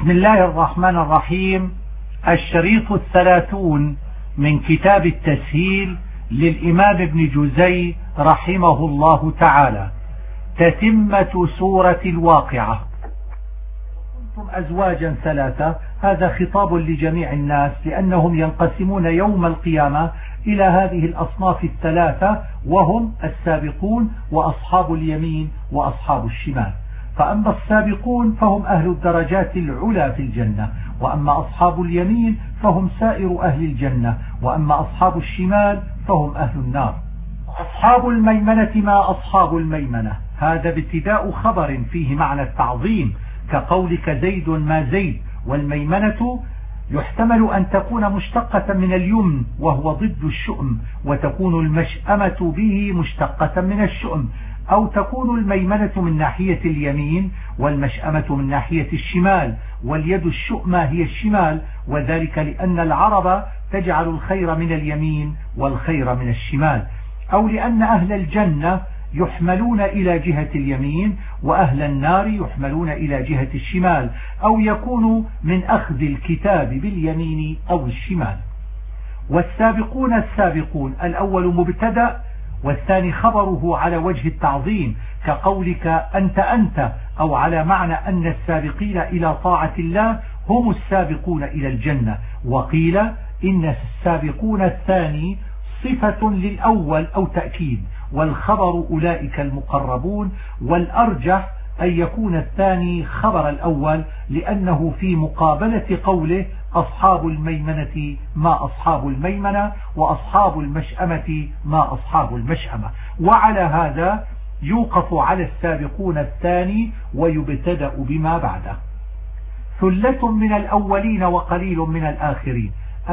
بسم الله الرحمن الرحيم. الشريط 30 من كتاب التسهيل للإمام ابن جزي رحمه الله تعالى. تتمة سورة الواقعة. كنتم أزواجا ثلاثة، هذا خطاب لجميع الناس لأنهم ينقسمون يوم القيامة إلى هذه الأصناف الثلاثة، وهم السابقون وأصحاب اليمين وأصحاب الشمال. فأما السابقون فهم أهل الدرجات العلى في الجنة، وأما أصحاب اليمين فهم سائر أهل الجنة، وأما أصحاب الشمال فهم أهل النار. أصحاب الميمنة ما أصحاب الميمنة، هذا ابتداء خبر فيه معنى التعظيم كقولك زيد ما زيد. والميمنة يحتمل أن تكون مشتقة من اليمن وهو ضد الشؤم، وتكون المشأمة به مشتقة من الشؤم، أو تكون الميمنة من ناحية اليمين والمشأمة من ناحية الشمال، واليد الشؤمة هي الشمال، وذلك لأن العرب تجعل الخير من اليمين والخير من الشمال، أو لأن أهل الجنة يحملون إلى جهة اليمين وأهل النار يحملون إلى جهة الشمال، أو يكون من أخذ الكتاب باليمين أو الشمال. والسابقون السابقون، الأول مبتدأ والثاني خبره على وجه التعظيم كقولك أنت، أو على معنى أن السابقين إلى طاعة الله هم السابقون إلى الجنة. وقيل إن السابقون الثاني صفة للأول أو تأكيد، والخبر أولئك المقربون، والأرجح أن يكون الثاني خبر الأول لأنه في مقابلة قوله أصحاب الميمنة ما أصحاب الميمنة وأصحاب المشأمة ما أصحاب المشأمة. وعلى هذا يوقف على السابقون الثاني ويبتدأ بما بعده. ثلة من الأولين وقليل من الآخرين.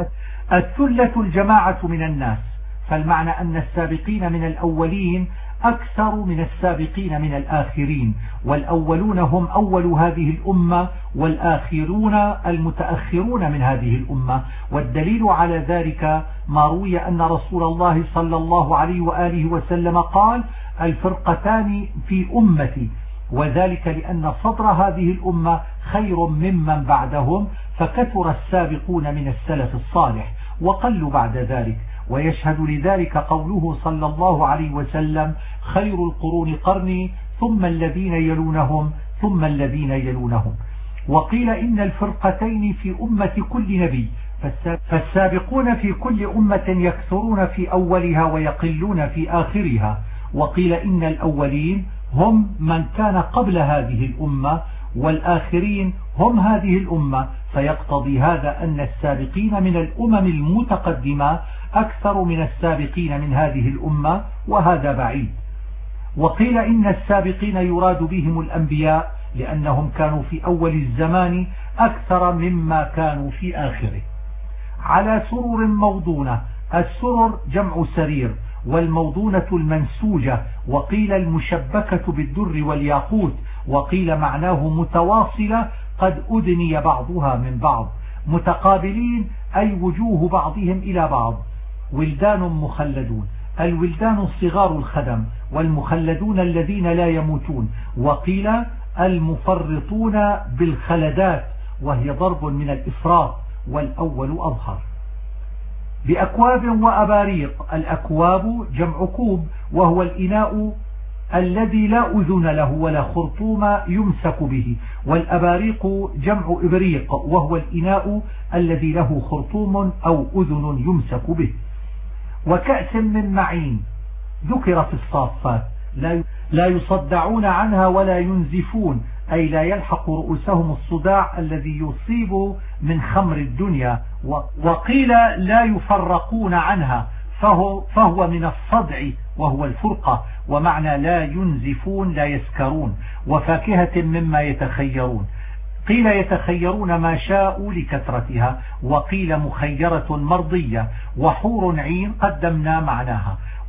الثلة الجماعة من الناس، فالمعنى أن السابقين من الأولين أكثر من السابقين من الآخرين، والأولون هم أول هذه الأمة والآخرون المتأخرون من هذه الأمة. والدليل على ذلك ما روي أن رسول الله صلى الله عليه وآله وسلم قال الفرقتان في أمتي، وذلك لأن صدر هذه الأمة خير ممن بعدهم، فكثر السابقون من السلف الصالح وقلوا بعد ذلك. ويشهد لذلك قوله صلى الله عليه وسلم خير القرون قرني ثم الذين يلونهم ثم الذين يلونهم. وقيل إن الفرقتين في أمة كل نبي، فالسابقون في كل أمة يكثرون في أولها ويقلون في آخرها. وقيل إن الأولين هم من كان قبل هذه الأمة، والآخرين هم هذه الأمة، فيقتضي هذا أن السابقين من الأمم المتقدمة أكثر من السابقين من هذه الأمة، وهذا بعيد. وقيل إن السابقين يراد بهم الأنبياء لأنهم كانوا في أول الزمان أكثر مما كانوا في آخره. على سرر موضونة، السرر جمع سرير، والموضونة المنسوجة، وقيل المشبكة بالدر والياقوت، وقيل معناه متواصلة قد أدني بعضها من بعض، متقابلين أي وجوه بعضهم إلى بعض. ولدان مخلدون، الولدان صغار الخدم، والمخلدون الذين لا يموتون. وقيل المفرطون بالخلدات، وهي ضرب من الإفراط، والأول أظهر. بأكواب وأباريق، الأكواب جمع كوب، وهو الإناء الذي لا أذن له ولا خرطوم يمسك به، والأباريق جمع إبريق، وهو الإناء الذي له خرطوم أو أذن يمسك به. وكأس من معين، ذكر في الصافات، لا يصدعون عنها ولا ينزفون، أي لا يلحق رؤوسهم الصداع الذي يصيب من خمر الدنيا. وقيل لا يفرقون عنها، فهو من الصدع وهو الفرقة، ومعنى لا ينزفون لا يسكرون. وفاكهة مما يتخيرون، قيل يتخيرون ما شاءوا لكثرتها، وقيل مخيرة مرضية. وحور عين قدمنا معناها.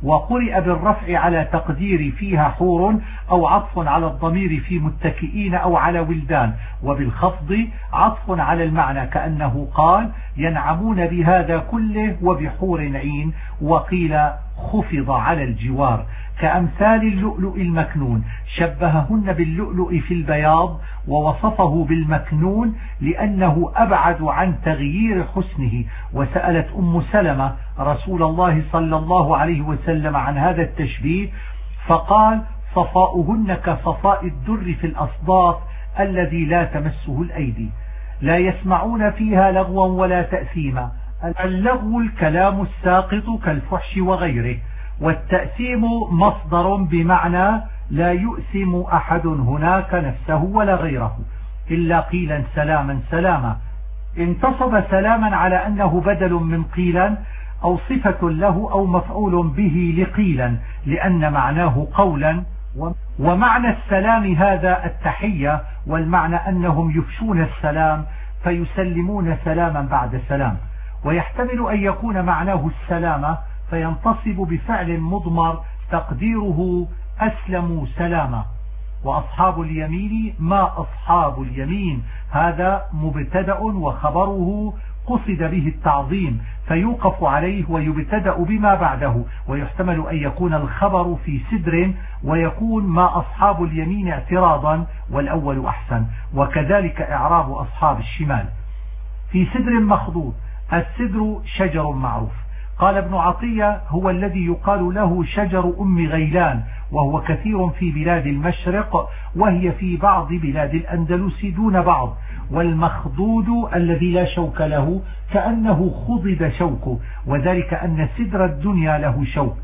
وقرئ بالرفع على تقدير فيها حور أو عطف على الضمير في متكئين أو على ولدان، وبالخفض عطف على المعنى كأنه قال ينعمون بهذا كله وبحور عين، وقيل خفض على الجوار كأمثال اللؤلؤ المكنون، شبههن باللؤلؤ في البياض ووصفه بالمكنون لأنه أبعد عن تغيير حسنه. وسألت أم سلمة رسول الله صلى الله عليه وسلم عن هذا التشبيه فقال صفاؤهن كصفاء الدر في الأصداف الذي لا تمسه الأيدي، لا يسمعون فيها لغوا ولا تأثيما. اللغو الكلام الساقط كالفحش وغيره، والتأثيم مصدر بمعنى لا يؤثم أحد هناك نفسه ولا غيره إلا قيلا سلاما سلاما. انتصب سلاما على أنه بدل من قيلا أو صفة له أو مفعول به لقيلا لأن معناه قولا، ومعنى السلام هذا التحية، والمعنى أنهم يفشون السلام فيسلمون سلاما بعد سلام. ويحتمل أن يكون معناه السلامة فينتصب بفعل مضمر تقديره أسلموا سلاما. وأصحاب اليمين ما أصحاب اليمين هذا مبتدأ وخبره قصد به التعظيم فيوقف عليه ويبتدأ بما بعده، ويحتمل أن يكون الخبر في سدر ويكون ما أصحاب اليمين اعتراضا والأول أحسن، وكذلك إعراب أصحاب الشمال. في سدر مخضود، السدر شجر معروف. قال ابن عطية هو الذي يقال له شجر أم غيلان، وهو كثير في بلاد المشرق وهي في بعض بلاد الأندلس دون بعض. والمخضود الذي لا شوك له كأنه خضد شوكه، وذلك أن سدر الدنيا له شوك،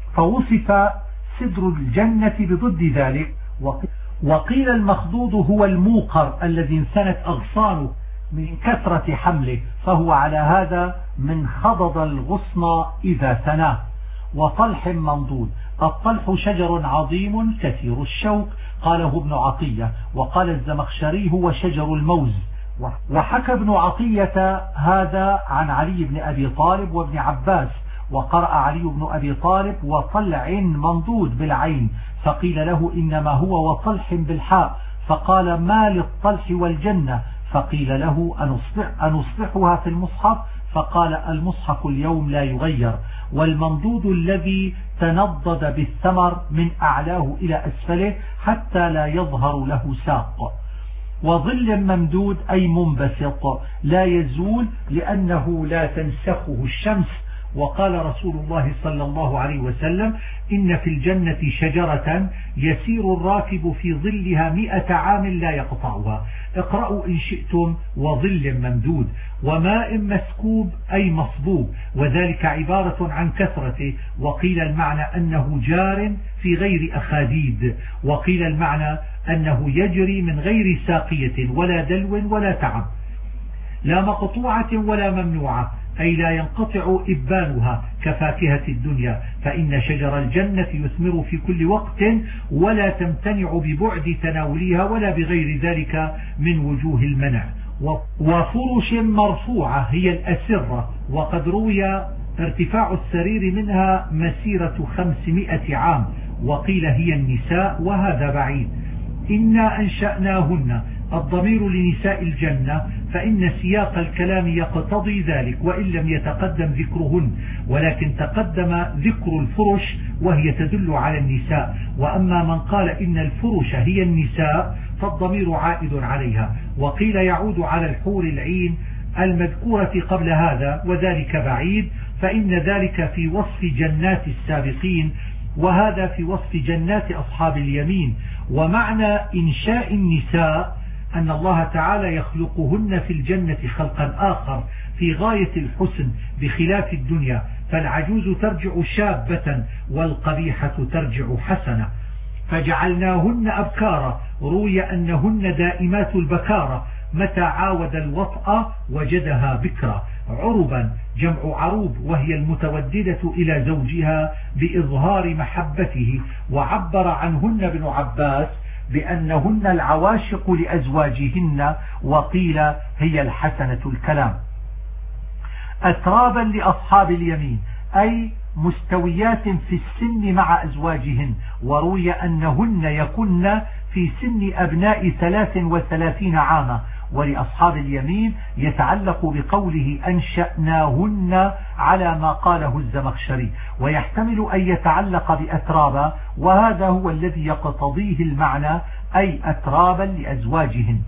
فوصف سدر الجنة بضد ذلك. وقيل المخضود هو الموقر الذي انثنت أغصانه من كثرة حمله، فهو على هذا من خضض الغصن إذا ثناه. وطلح منضود، الطلح شجر عظيم كثير الشوك، قاله ابن عطية. وقال الزمخشري هو شجر الموز. وحكى ابن عطية هذا عن علي بن أبي طالب وابن عباس، وقرأ علي بن أبي طالب وطلع منضود بالعين، فقيل له إنما هو وطلح بالحاء، فقال ما للطلح والجنة، فقيل له أنصلحها في المصحف، فقال المصحف اليوم لا يغير. والمنضود الذي تنضد بالثمر من أعلاه إلى أسفله حتى لا يظهر له ساق. وظل ممدود أي منبسط لا يزول لأنه لا تنسخه الشمس. وقال رسول الله صلى الله عليه وسلم إن في الجنة شجرة يسير الراكب في ظلها 100 عام لا يقطعها. اقرأوا إن شئتم وظل ممدود. وماء مسكوب أي مصبوب، وذلك عبارة عن كثرته. وقيل المعنى أنه جار في غير أخاديد، وقيل المعنى أنه يجري من غير ساقية ولا دلو ولا تعب، لا مقطوعة ولا ممنوعة، أي لا ينقطع إبانها كفاكهة الدنيا، فإن شجر الجنة يثمر في كل وقت ولا تمتنع ببعد تناولها ولا بغير ذلك من وجوه المنع. وفرش مرفوعة هي الأسرة، وقد روي ارتفاع السرير منها مسيرة 500 عام، وقيل هي النساء وهذا بعيد. إنا أنشأناهن، الضمير لنساء الجنة، فإن سياق الكلام يقتضي ذلك وإن لم يتقدم ذكرهن، ولكن تقدم ذكر الفرش وهي تدل على النساء. وأما من قال إن الفرش هي النساء فالضمير عائد عليها، وقيل يعود على الحور العين المذكورة قبل هذا، وذلك بعيد، فإن ذلك في وصف جنات السابقين، وهذا في وصف جنات أصحاب اليمين. ومعنى إنشاء النساء أن الله تعالى يخلقهن في الجنة خلقا آخر في غاية الحسن بخلاف الدنيا، فالعجوز ترجع شابة والقبيحة ترجع حسنة. فجعلناهن أبكارا، روي أنهن دائمات البكارة، متى عاود الوطأ وجدها بكرة. عربا جمع عروب، وهي المتوددة إلى زوجها بإظهار محبته. وعبر عنهن ابن عباس بأنهن العواشق لأزواجهن، وقيل هي الحسنة الكلام. أترابا لأصحاب اليمين أي مستويات في السن مع أزواجهن، وروي أنهن يكن في سن أبناء 33 عاما. ولأصحاب اليمين يتعلق بقوله أنشأناهن على ما قاله الزمخشري، ويحتمل أن يتعلق بأترابا، وهذا هو الذي يقتضيه المعنى، أي أترابا لأزواجهن.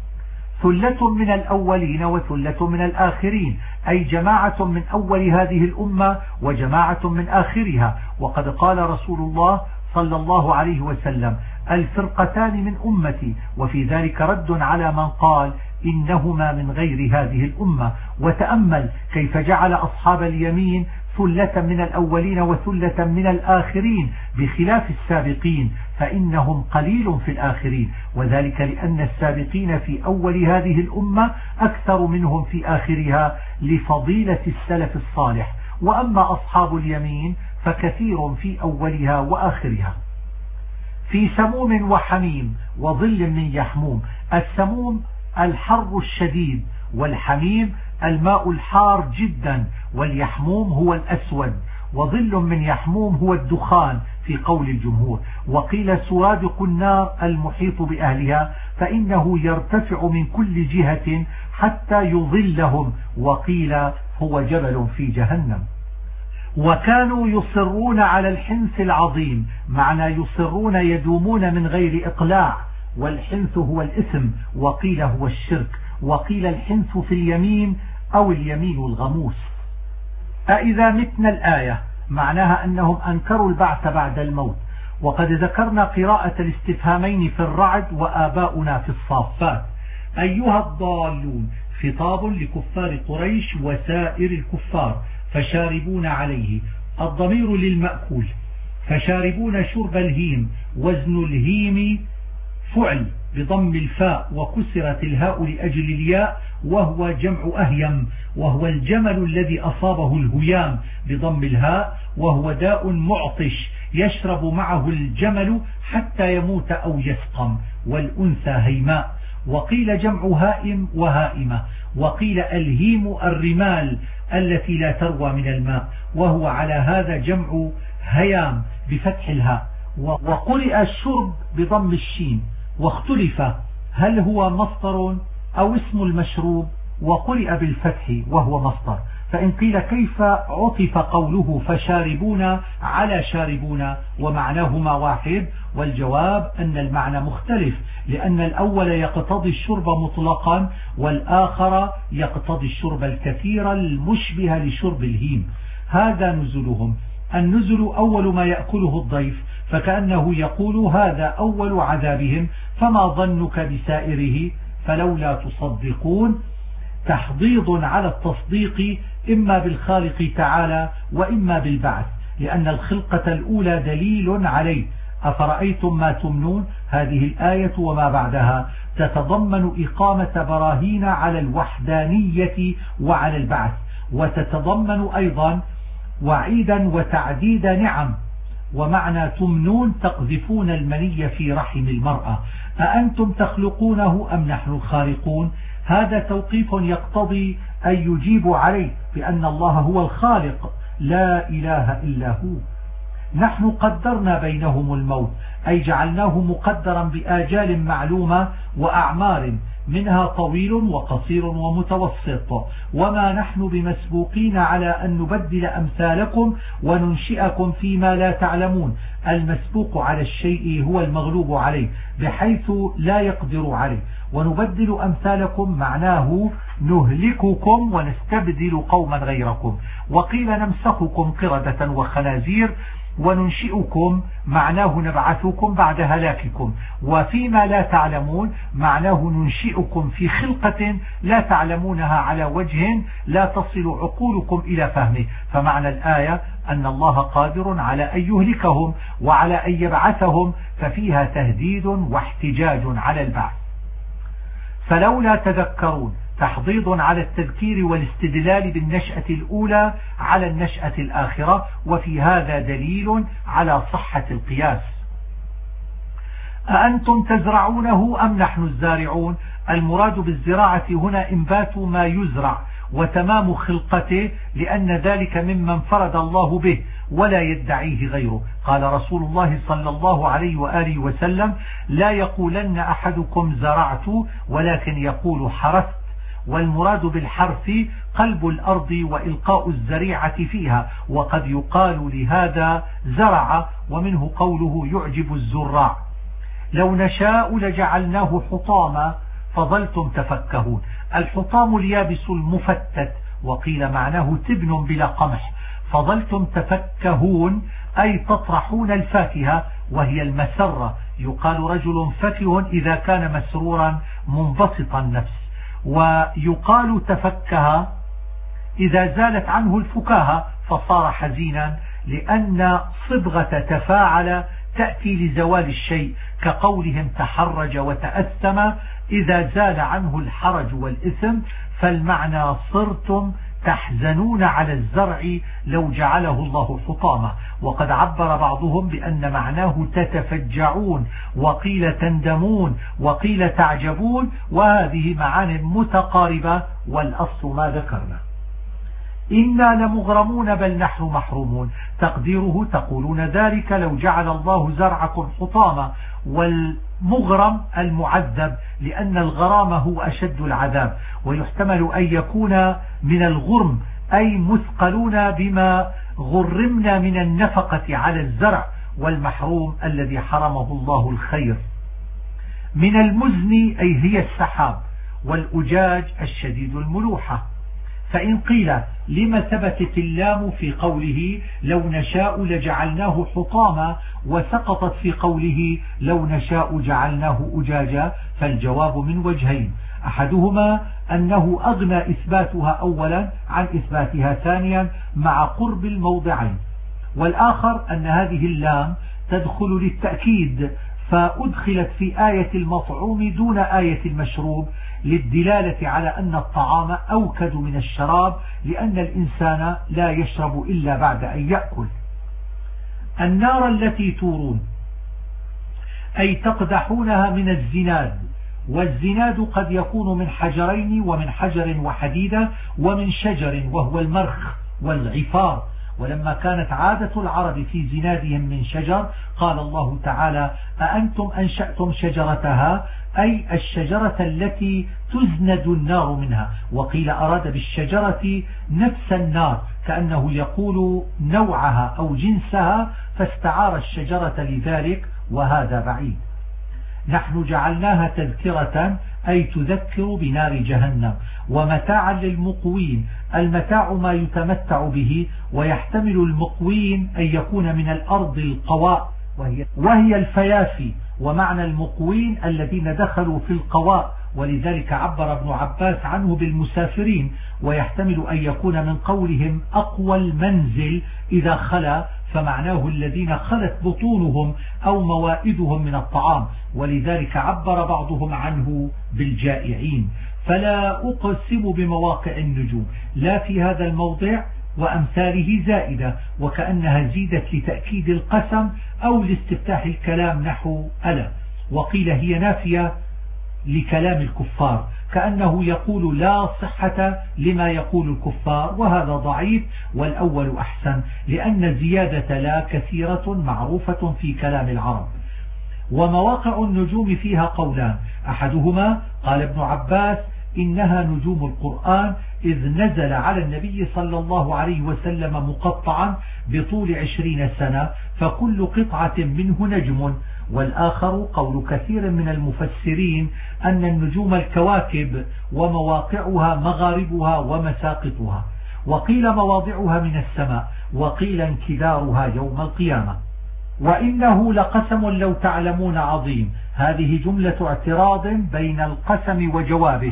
ثلة من الأولين وثلة من الآخرين، أي جماعة من أول هذه الأمة وجماعة من آخرها. وقد قال رسول الله صلى الله عليه وسلم: الفرقتان من أمتي، وفي ذلك رد على من قال إنهما من غير هذه الأمة. وتأمل كيف جعل أصحاب اليمين ثلة من الأولين وثلة من الآخرين بخلاف السابقين، فإنهم قليل في الآخرين، وذلك لأن السابقين في أول هذه الأمة أكثر منهم في آخرها لفضيلة السلف الصالح. وأما أصحاب اليمين فكثير في أولها وآخرها. في سموم وحميم وظل من يحموم. السموم الحر الشديد، والحميم الماء الحار جدا، واليحموم هو الأسود، وظل من يحموم هو الدخان في قول الجمهور. وقيل سرادق النار المحيط بأهلها، فإنه يرتفع من كل جهة حتى يظلهم، وقيل هو جبل في جهنم. وكانوا يصرون على الحنث العظيم، معنى يصرون يدومون من غير إقلاع، والحنث هو الإثم، وقيل هو الشرك، وقيل الحنث في اليمين أو اليمين الغموس. أإذا متنا الآية معناها أنهم أنكروا البعث بعد الموت. وقد ذكرنا قراءة الاستفهامين في الرعد وآباؤنا في الصافات. أيها الضالون خطاب لكفار قريش وسائر الكفار، فشاربون عليه، الضمير للمأكول، فشاربون شرب الهيم، وزن الهيم فعل بضم الفاء وكسرت الهاء لأجل الياء، وهو جمع أهيم، وهو الجمل الذي أصابه الهيام بضم الهاء، وهو داء معطش يشرب معه الجمل حتى يموت أو يسقم، والأنثى هيماء. وقيل جمع هائم وهائمة، وقيل الهيم الرمال التي لا تروى من الماء، وهو على هذا جمع هيام بفتح الهاء. وقرئ الشرب بضم الشين، واختلف هل هو مصدر أو اسم المشروب، وقرئ بالفتح وهو مصدر. فإن قيل كيف عطف قوله فشاربون على شاربون ومعناهما واحد، والجواب أن المعنى مختلف، لأن الأول يقتضي الشرب مطلقا، والآخر يقتضي الشرب الكثير المشبه لشرب الهيم. هذا نزلهم. النزل أول ما يأكله الضيف، فكأنه يقول هذا أول عذابهم، فما ظنك بسائره فلولا تصدقون. تحضيض على التصديق إما بالخالق تعالى وإما بالبعث، لأن الخلقة الأولى دليل عليه. أفرأيتم ما تمنون، هذه الآية وما بعدها تتضمن إقامة براهين على الوحدانية وعلى البعث، وتتضمن أيضا وعيدا وتعديد نعم. ومعنى تمنون تقذفون المني في رحم المرأة. أأنتم تخلقونه أم نحن الخالقون؟ هذا توقيف يقتضي أن يجيب عليه بأن الله هو الخالق لا إله إلا هو. نحن قدرنا بينهم الموت، أي جعلناه مقدرا بآجال معلومة وأعمار، منها طويل وقصير ومتوسط، وما نحن بمسبوقين على أن نبدل أمثالكم وننشئكم فيما لا تعلمون. المسبوق على الشيء هو المغلوب عليه بحيث لا يقدر عليه، ونبدل أمثالكم معناه نهلككم ونستبدل قوما غيركم. وقيل نمسخكم قردة وخنازير، وننشئكم معناه نبعثكم بعد هلاككم. وفيما لا تعلمون معناه ننشئكم في خلقة لا تعلمونها على وجه لا تصل عقولكم إلى فهمه. فمعنى الآية أن الله قادر على أن يهلكهم وعلى أن يبعثهم، ففيها تهديد واحتجاج على البعث. فلولا تذكرون، تحضيض على التذكير والاستدلال بالنشأة الأولى على النشأة الآخرة، وفي هذا دليل على صحة القياس. أأنتم تزرعونه أم نحن الزارعون؟ المراد بالزراعة هنا إنبات ما يزرع وتمام خلقته، لأن ذلك مما انفرد الله به، ولا يدعيه غيره. قال رسول الله صلى الله عليه وآله وسلم: لا يقولن أحدكم زرعت ولكن يقول حرثت. والمراد بالحرث قلب الأرض وإلقاء الزريعة فيها، وقد يقال لهذا زرع، ومنه قوله يعجب الزراع. لو نشاء لجعلناه حطاما فظلتم تفكهون. الحطام اليابس المفتت، وقيل معناه تبن بلا قمح. فظلتم تفكهون أي تطرحون الفاكهة، وهي المسرة. يقال رجل فكه إذا كان مسرورا منبسط النفس، ويقال تفكه إذا زالت عنه الفكاهة فصار حزينا، لأن صبغة تفاعل تأتي لزوال الشيء، كقولهم تحرج وتأثم إذا زال عنه الحرج والإثم. فالمعنى صرتم تحزنون على الزرع لو جعله الله حطاما. وقد عبر بعضهم بأن معناه تتفجعون، وقيل تندمون، وقيل تعجبون، وهذه معان متقاربة، والأصل ما ذكرنا. إنا لمغرمون بل نحن محرومون. تقديره تقولون ذلك لو جعل الله زرعكم حطاما. والمغرم المعذب، لأن الغرام هو أشد العذاب، ويحتمل أن يكون من الغرم أي مثقلون بما غرمنا من النفقة على الزرع، والمحروم الذي حرمه الله الخير. من المزن أي هي السحاب، والأجاج الشديد الملوحة. فإن قيل لما ثبتت اللام في قوله لو نشاء لجعلناه حطاما، وسقطت في قوله لو نشاء جعلناه أجاجا، فالجواب من وجهين: أحدهما أنه أغنى إثباتها أولا عن إثباتها ثانيا مع قرب الموضعين، والآخر أن هذه اللام تدخل للتأكيد، فأدخلت في آية المطعوم دون آية المشروب، للدلالة على أن الطعام أوكد من الشراب، لأن الإنسان لا يشرب إلا بعد أن يأكل. النار التي تورون أي تقدحونها من الزناد، والزناد قد يكون من حجرين، ومن حجر وحديدة، ومن شجر وهو المرخ والعفار. ولما كانت عادة العرب في زنادهم من شجر، قال الله تعالى: أأنتم أنشأتم شجرتها، أي الشجرة التي تزند النار منها. وقيل أراد بالشجرة نفس النار، كأنه يقول نوعها أو جنسها، فاستعار الشجرة لذلك، وهذا بعيد. نحن جعلناها تذكرة أي تذكر بنار جهنم، ومتاعا للمقوين. المتاع ما يتمتع به، ويحتمل المقوين أن يكون من الأرض القواء وهي الفيافي، ومعنى المقوين الذين دخلوا في القواء، ولذلك عبر ابن عباس عنه بالمسافرين. ويحتمل أن يكون من قولهم أقوى المنزل إذا خلا، فمعناه الذين خلت بطونهم أو موائدهم من الطعام، ولذلك عبر بعضهم عنه بالجائعين. فلا أقسم بمواقع النجوم، لا في هذا الموضع وأمثاله زائدة، وكأنها زيدت لتأكيد القسم أو لاستفتاح الكلام نحو ألا. وقيل هي نافية لكلام الكفار، كأنه يقول لا صحة لما يقول الكفار، وهذا ضعيف، والأول أحسن، لأن الزيادة لا كثيرة معروفة في كلام العرب. ومواقع النجوم فيها قولان: أحدهما قال ابن عباس إنها نجوم القرآن، إذ نزل على النبي صلى الله عليه وسلم مقطعا بطول 20 سنة، فكل قطعة منه نجم. والآخر قول كثير من المفسرين أن النجوم الكواكب، ومواقعها مغاربها ومساقطها، وقيل مواضعها من السماء، وقيل انكدارها يوم القيامة. وإنه لقسم لو تعلمون عظيم. هذه جملة اعتراض بين القسم وجوابه،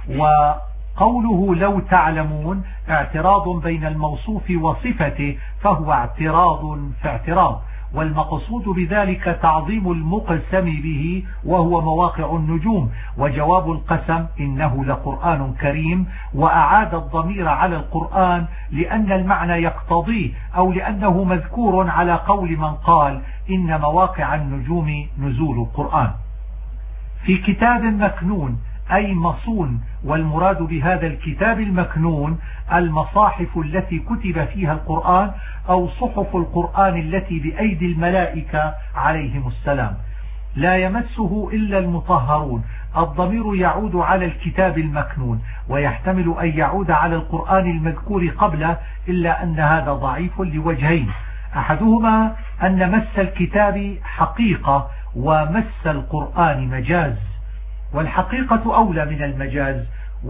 وقوله لو تعلمون اعتراض بين الموصوف وصفته، فهو اعتراض في اعتراض. والمقصود بذلك تعظيم المقسم به، وهو مواقع النجوم. وجواب القسم إنه لقرآن كريم، وأعاد الضمير على القرآن لأن المعنى يقتضيه، أو لأنه مذكور على قول من قال إن مواقع النجوم نزول القرآن. في كتاب مكنون أي مصون، والمراد بهذا الكتاب المكنون المصاحف التي كتب فيها القرآن أو صحف القرآن التي بأيدي الملائكة عليهم السلام. لا يمسه إلا المطهرون. الضمير يعود على الكتاب المكنون، ويحتمل أن يعود على القرآن المذكور قبله، إلا أن هذا ضعيف لوجهين: أحدهما أن مس الكتاب حقيقة ومس القرآن مجاز، والحقيقة أولى من المجاز،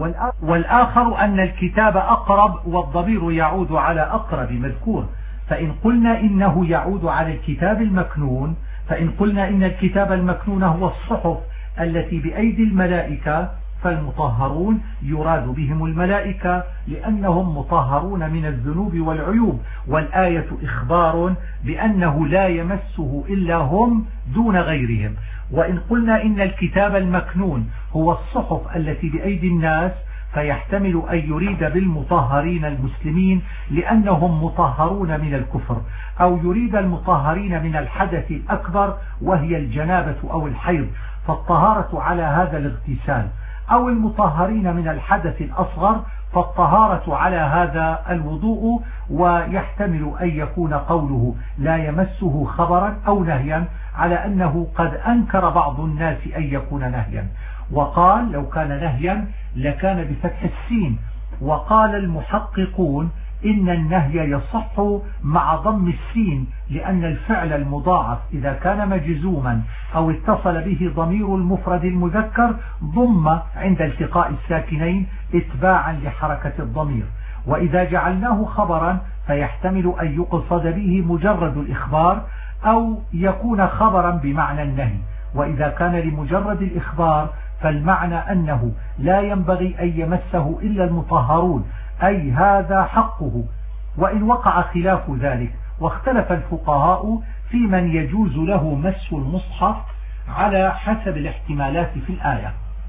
والآخر أن الكتاب أقرب والضمير يعود على أقرب مذكور. فإن قلنا إنه يعود على الكتاب المكنون، فإن قلنا إن الكتاب المكنون هو الصحف التي بأيدي الملائكة، فالمطهرون يراد بهم الملائكة لأنهم مطهرون من الذنوب والعيوب، والآية إخبار بأنه لا يمسه إلا هم دون غيرهم. وإن قلنا إن الكتاب المكنون هو الصحف التي بأيدي الناس، فيحتمل أن يريد بالمطهرين المسلمين لأنهم مطهرون من الكفر، أو يريد المطهرين من الحدث الأكبر وهي الجنابة أو الحيض، فالطهارة على هذا الاغتسال، أو المطهرين من الحدث الأصغر، فالطهارة على هذا الوضوء. ويحتمل أن يكون قوله لا يمسه خبرا أو نهيا، على أنه قد أنكر بعض الناس أن يكون نهيا، وقال لو كان نهيا لكان بفتح السين. وقال المحققون إن النهي يصح مع ضم السين، لأن الفعل المضاعف إذا كان مجزوما أو اتصل به ضمير المفرد المذكر ضم عند التقاء الساكنين اتباعا لحركة الضمير. وإذا جعلناه خبرا فيحتمل أن يقصد به مجرد الإخبار، أو يكون خبرا بمعنى النهي. وإذا كان لمجرد الإخبار فالمعنى أنه لا ينبغي أن يمسه إلا المطهرون، أي هذا حقه. وإن وقع خلاف ذلك، واختلف الفقهاء في من يجوز له مس المصحف على حسب الاحتمالات في الآية،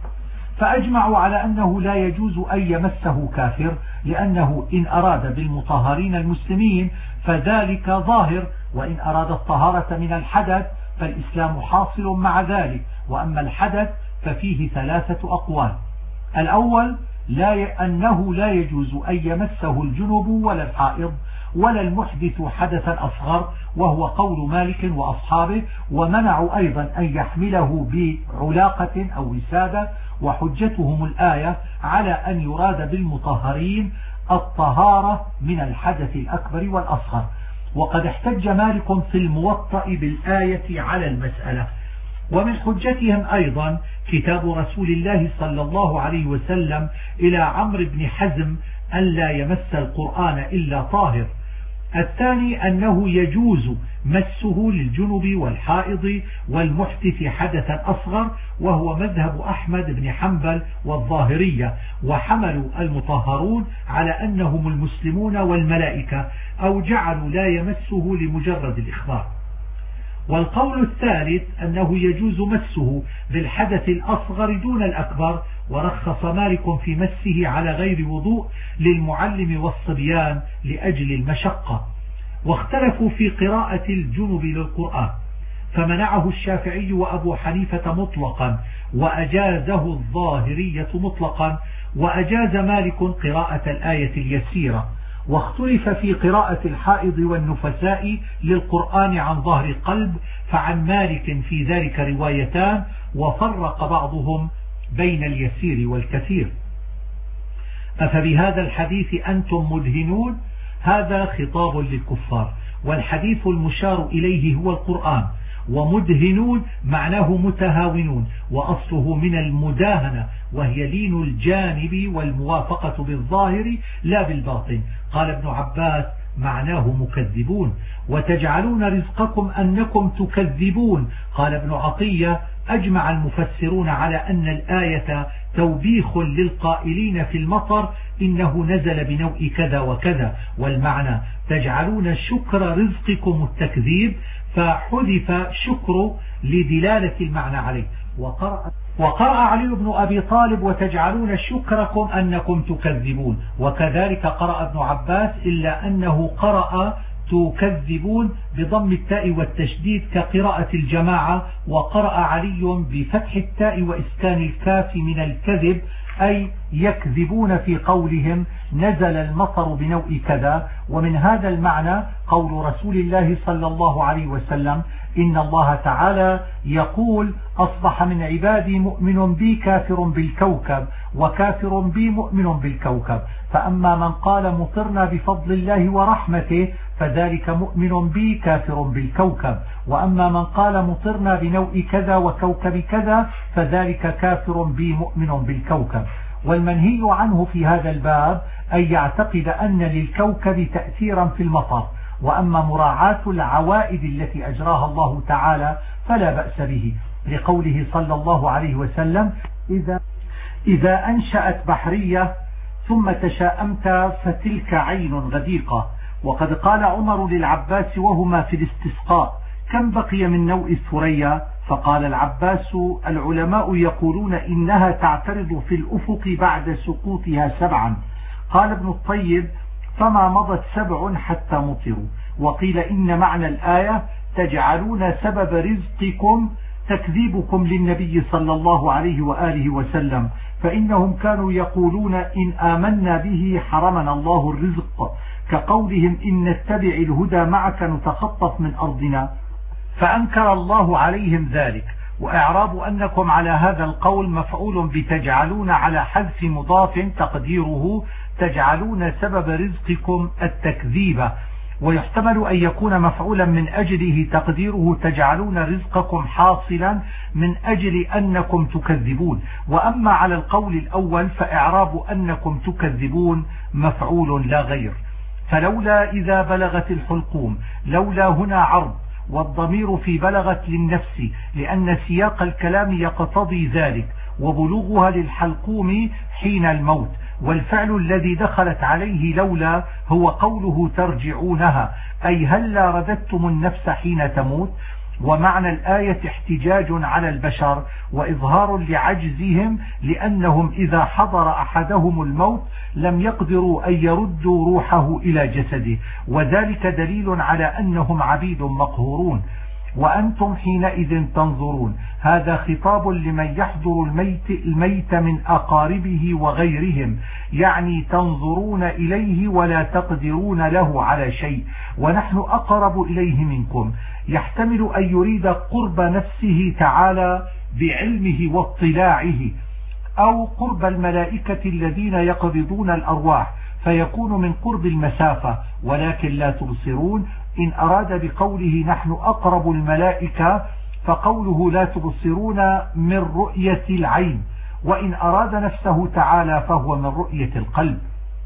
فأجمعوا على أنه لا يجوز أن يمسه كافر، لأنه إن أراد بالمطهرين المسلمين فذلك ظاهر، وإن أراد الطهارة من الحدث فالإسلام حاصل مع ذلك. وأما الحدث ففيه ثلاثة أقوال: الأول أنه لا يجوز أن يمسه الجنب ولا الحائض ولا المحدث حدثا أصغر، وهو قول مالك وأصحابه، ومنعوا أيضا أن يحمله بعلاقة أو وسادة، وحجتهم الآية على أن يراد بالمطهرين الطهارة من الحدث الأكبر والأصغر. وقد احتج مالك في الموطأ بالآية على المسألة. ومن حجتهم أيضا كتاب رسول الله صلى الله عليه وسلم إلى عمرو بن حزم أن لا يمس القرآن إلا طاهر. الثاني أنه يجوز مسه للجنب والحائض والمحدث حدثا أصغر، وهو مذهب أحمد بن حنبل والظاهرية، وحملوا المطهرون على أنهم المسلمون والملائكة، أو جعلوا لا يمسه لمجرد الإخبار. والقول الثالث أنه يجوز مسه بالحدث الأصغر دون الأكبر، ورخص مالك في مسه على غير وضوء للمعلم والصبيان لأجل المشقة. واختلفوا في قراءة الجنب للقرآن، فمنعه الشافعي وأبو حنيفة مطلقا، وأجازه الظاهرية مطلقا، وأجاز مالك قراءة الآية اليسيرة. واختلف في قراءة الحائض والنفساء للقرآن عن ظهر قلب، فعن مالك في ذلك روايتان، وفرق بعضهم بين اليسير والكثير. أفبهذا الحديث أنتم مدهنون؟ هذا خطاب للكفار، والحديث المشار إليه هو القرآن. ومدهنون معناه متهاونون، وأصله من المداهنة، وهي لين الجانب والموافقة بالظاهر لا بالباطن. قال ابن عباس معناه مكذبون. وتجعلون رزقكم أنكم تكذبون. قال ابن عطية أجمع المفسرون على أن الآية توبيخ للقائلين في المطر إنه نزل بنوء كذا وكذا، والمعنى تجعلون شكر رزقكم التكذيب، فحذف شكر لدلالة المعنى عليه. وقرأ علي بن أبي طالب وتجعلون شكركم أنكم تكذبون، وكذلك قرأ ابن عباس، إلا أنه قرأ تكذبون بضم التاء والتشديد كقراءة الجماعة. وقرأ علي بفتح التاء وإسكان الكاف من الكذب، أي يكذبون في قولهم نزل المطر بنوء كذا. ومن هذا المعنى قول رسول الله صلى الله عليه وسلم إن الله تعالى يقول أصبح من عبادي مؤمن بي كافر بالكوكب، وكافر بي مؤمن بالكوكب. فأما من قال مطرنا بفضل الله ورحمته فذلك مؤمن بي كافر بالكوكب، وأما من قال مطرنا بنوء كذا وكوكب كذا فذلك كافر بي مؤمن بالكوكب. والمنهي عنه في هذا الباب أن يعتقد أن للكوكب تأثيرا في المطر، وأما مراعاة العوائد التي أجراها الله تعالى فلا بأس به، لقوله صلى الله عليه وسلم إذا أنشأت بحرية ثم تشاءمت فتلك عين غديقة. وقد قال عمر للعباس وهما في الاستسقاء كم بقي من نوء الثريا؟ فقال العباس العلماء يقولون إنها تعترض في الأفق بعد سقوطها 7. قال ابن الطيب فما مضت 7 حتى مطروا. وقيل إن معنى الآية تجعلون سبب رزقكم تكذيبكم للنبي صلى الله عليه وآله وسلم، فإنهم كانوا يقولون إن آمنا به حرمنا الله الرزق، كقولهم إن نتبع الهدى معك نتخطف من أرضنا، فأنكر الله عليهم ذلك. وإعراب أنكم على هذا القول مفعول بتجعلون على حذف مضاف تقديره تجعلون سبب رزقكم التكذيب، ويحتمل أن يكون مفعولا من أجله تقديره تجعلون رزقكم حاصلا من أجل أنكم تكذبون. وأما على القول الأول فإعراب أنكم تكذبون مفعول لا غير. فلولا إذا بلغت الحلقوم، لولا هنا عرض، والضمير في بلغت للنفس لأن سياق الكلام يقتضي ذلك، وبلوغها للحلقوم حين الموت. والفعل الذي دخلت عليه لولا هو قوله ترجعونها، أي هلا رددتم النفس حين تموت. ومعنى الآية احتجاج على البشر وإظهار لعجزهم، لأنهم إذا حضر أحدهم الموت لم يقدروا أن يردوا روحه إلى جسده، وذلك دليل على أنهم عبيد مقهورون. وأنتم حينئذ تنظرون، هذا خطاب لمن يحضر الميت من أقاربه وغيرهم، يعني تنظرون إليه ولا تقدرون له على شيء، ونحن أقرب إليه منكم. يحتمل أن يريد قرب نفسه تعالى بعلمه واطلاعه، أو قرب الملائكة الذين يقبضون الأرواح فيكون من قرب المسافة ولكن لا تبصرون. إن أراد بقوله نحن أقرب الملائكة فقوله لا تبصرون من رؤية العين، وإن أراد نفسه تعالى فهو من رؤية القلب.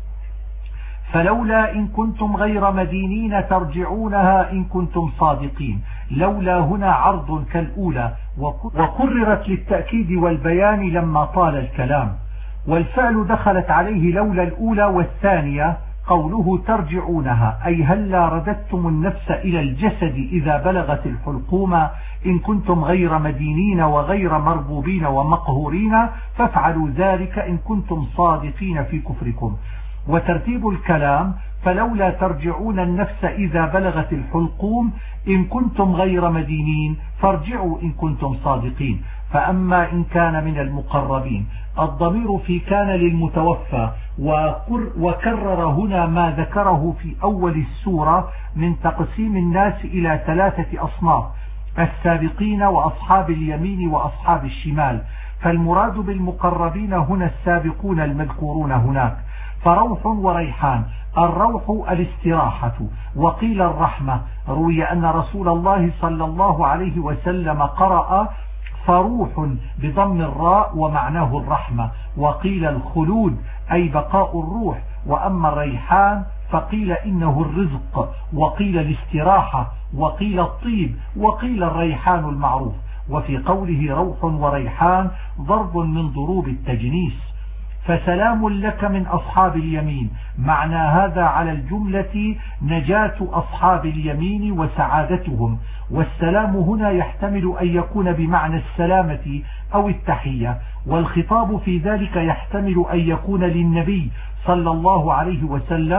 فلولا إن كنتم غير مدينين ترجعونها إن كنتم صادقين. لولا هنا عرض كالأولى، وقررت للتأكيد والبيان لما طال الكلام. والفعل دخلت عليه لولا الأولى والثانية، قوله ترجعونها أي هلا رددتم النفس إلى الجسد إذا بلغت الحلقوم إن كنتم غير مدينين وغير مربوبين ومقهورين، فافعلوا ذلك إن كنتم صادقين في كفركم. وترتيب الكلام فلولا ترجعون النفس إذا بلغت الحلقوم إن كنتم غير مدينين فارجعوا إن كنتم صادقين. فأما إن كان من المقربين الضمير في كان للمتوفى، وكرر هنا ما ذكره في أول السورة من تقسيم الناس إلى 3 أصناف: السابقين وأصحاب اليمين وأصحاب الشمال. فالمراد بالمقربين هنا السابقون المذكورون هناك. فروح وريحان، الروح الاستراحة، وقيل الرحمة. روي أن رسول الله صلى الله عليه وسلم قرأ فروح بضم الراء ومعناه الرحمة، وقيل الخلود أي بقاء الروح. وأما الريحان فقيل إنه الرزق، وقيل الاستراحة، وقيل الطيب، وقيل الريحان المعروف. وفي قوله روح وريحان ضرب من ضروب التجنيس. فسلام لك من أصحاب اليمين، معنى هذا على الجملة نجاة أصحاب اليمين وسعادتهم. والسلام هنا يحتمل أن يكون بمعنى السلامة أو التحية، والخطاب في ذلك يحتمل أن يكون للنبي صلى الله عليه وسلم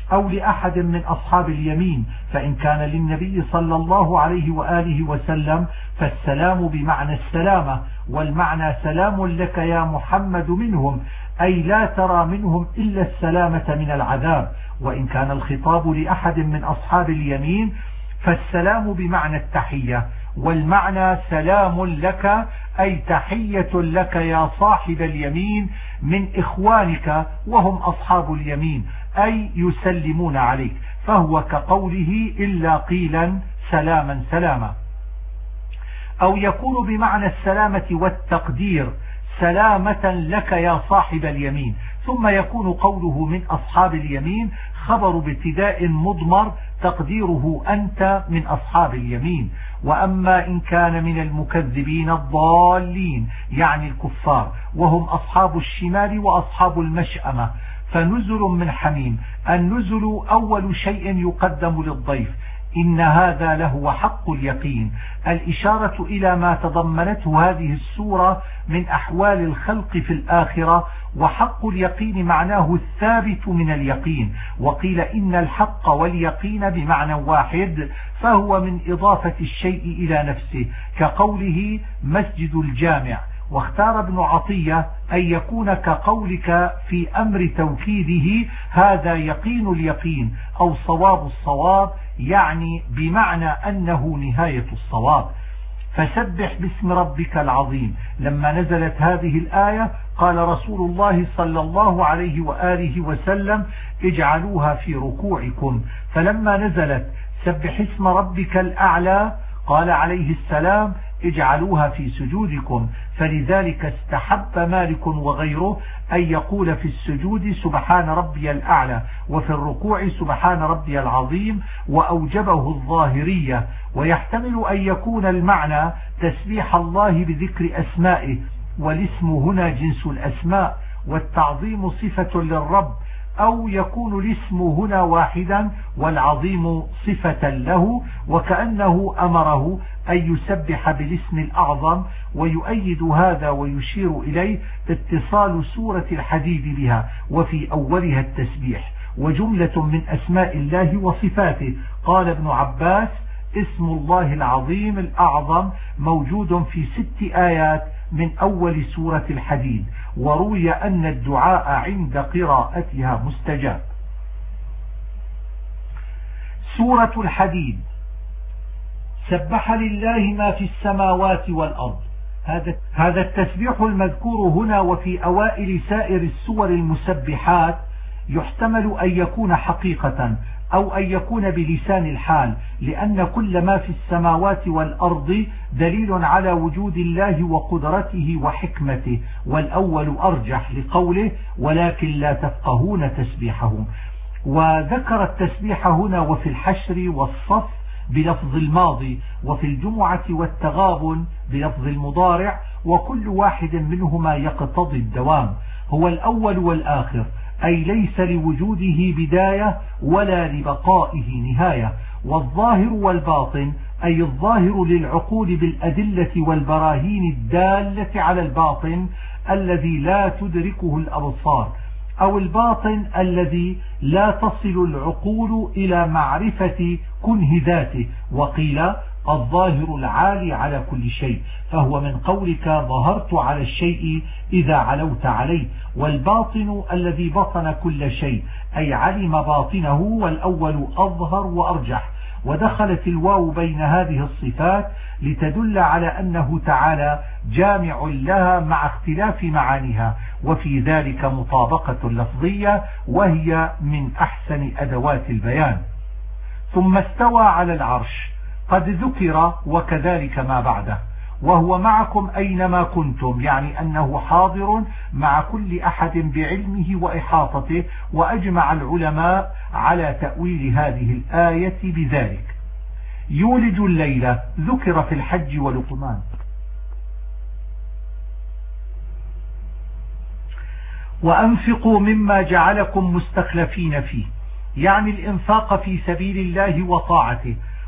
أو لأحد من أصحاب اليمين، فإن كان للنبي صلى الله عليه وآله وسلم فالسلام بمعنى السلامة، والمعنى سلام لك يا محمد منهم، أي لا ترى منهم إلا السلامة من العذاب. وإن كان الخطاب لأحد من أصحاب اليمين فالسلام بمعنى التحية، والمعنى سلام لك أي تحية لك يا صاحب اليمين من إخوانك وهم أصحاب اليمين، أي يسلمون عليك، فهو كقوله إلا قيلا سلاما سلاما. أو يكون بمعنى السلامة والتقدير سلامة لك يا صاحب اليمين، ثم يكون قوله من أصحاب اليمين خبر بابتداء مضمر تقديره أنت من أصحاب اليمين. وأما إن كان من المكذبين الضالين يعني الكفار وهم أصحاب الشمال وأصحاب المشأمة فنزل من حميم. النزل أول شيء يقدم للضيف، إن هذا لهو حق اليقين، الإشارة إلى ما تضمنته هذه السورة من أحوال الخلق في الآخرة. وحق اليقين معناه الثابت من اليقين، وقيل إن الحق واليقين بمعنى واحد، فهو من إضافة الشيء إلى نفسه كقوله مسجد الجامع. واختار ابن عطية أن يكون كقولك في أمر توكيده هذا يقين اليقين أو صواب الصواب، يعني بمعنى أنه نهاية الصواب. فسبح باسم ربك العظيم. لما نزلت هذه الآية قال رسول الله صلى الله عليه وآله وسلم اجعلوها في ركوعكم، فلما نزلت سبح اسم ربك الأعلى قال عليه السلام اجعلوها في سجودكم، فلذلك استحب مالك وغيره أن يقول في السجود سبحان ربي الأعلى، وفي الركوع سبحان ربي العظيم، وأوجبه الظاهرية. ويحتمل أن يكون المعنى تسبيح الله بذكر أسمائه، والاسم هنا جنس الأسماء، والتعظيم صفة للرب، أو يكون الاسم هنا واحدا والعظيم صفة له، وكأنه أمره أن يسبح بالاسم الأعظم. ويؤيد هذا ويشير إليه اتصال سورة الحديد بها، وفي أولها التسبيح، وجملة من أسماء الله وصفاته. قال ابن عباس اسم الله العظيم الأعظم موجود في 6 آيات من أول سورة الحديد، وروي أن الدعاء عند قراءتها مستجاب. سورة الحديد. سبح لله ما في السماوات والأرض. هذا التسبيح المذكور هنا وفي أوائل سائر السور المسبحات يحتمل أن يكون حقيقة أو أن يكون بلسان الحال، لأن كل ما في السماوات والأرض دليل على وجود الله وقدرته وحكمته، والأول أرجح لقوله ولكن لا تفقهون تسبيحهم. وذكر التسبيح هنا وفي الحشر والصف بلفظ الماضي، وفي الجمعة والتغابن بلفظ المضارع، وكل واحد منهما يقتضي الدوام. هو الأول والآخر، أي ليس لوجوده بداية ولا لبقائه نهاية. والظاهر والباطن، أي الظاهر للعقول بالأدلة والبراهين الدالة على الباطن الذي لا تدركه الأبصار، أو الباطن الذي لا تصل العقول إلى معرفة كنه ذاته. وقيل الظاهر العالي على كل شيء، فهو من قولك ظهرت على الشيء إذا علوت عليه. والباطن الذي بطن كل شيء، أي علم باطنه، والأول أظهر وأرجح. ودخلت الواو بين هذه الصفات لتدل على أنه تعالى جامع لها مع اختلاف معانيها، وفي ذلك مطابقة لفظية وهي من أحسن أدوات البيان. ثم استوى على العرش قد ذكر وكذلك ما بعده، وهو معكم أينما كنتم، يعني أنه حاضر مع كل أحد بعلمه وإحاطته. وأجمع العلماء على تأويل هذه الآية بذلك. يولج الليل ذكر في الحج ولقمان. وأنفقوا مما جعلكم مستخلفين فيه، يعني الإنفاق في سبيل الله وطاعته.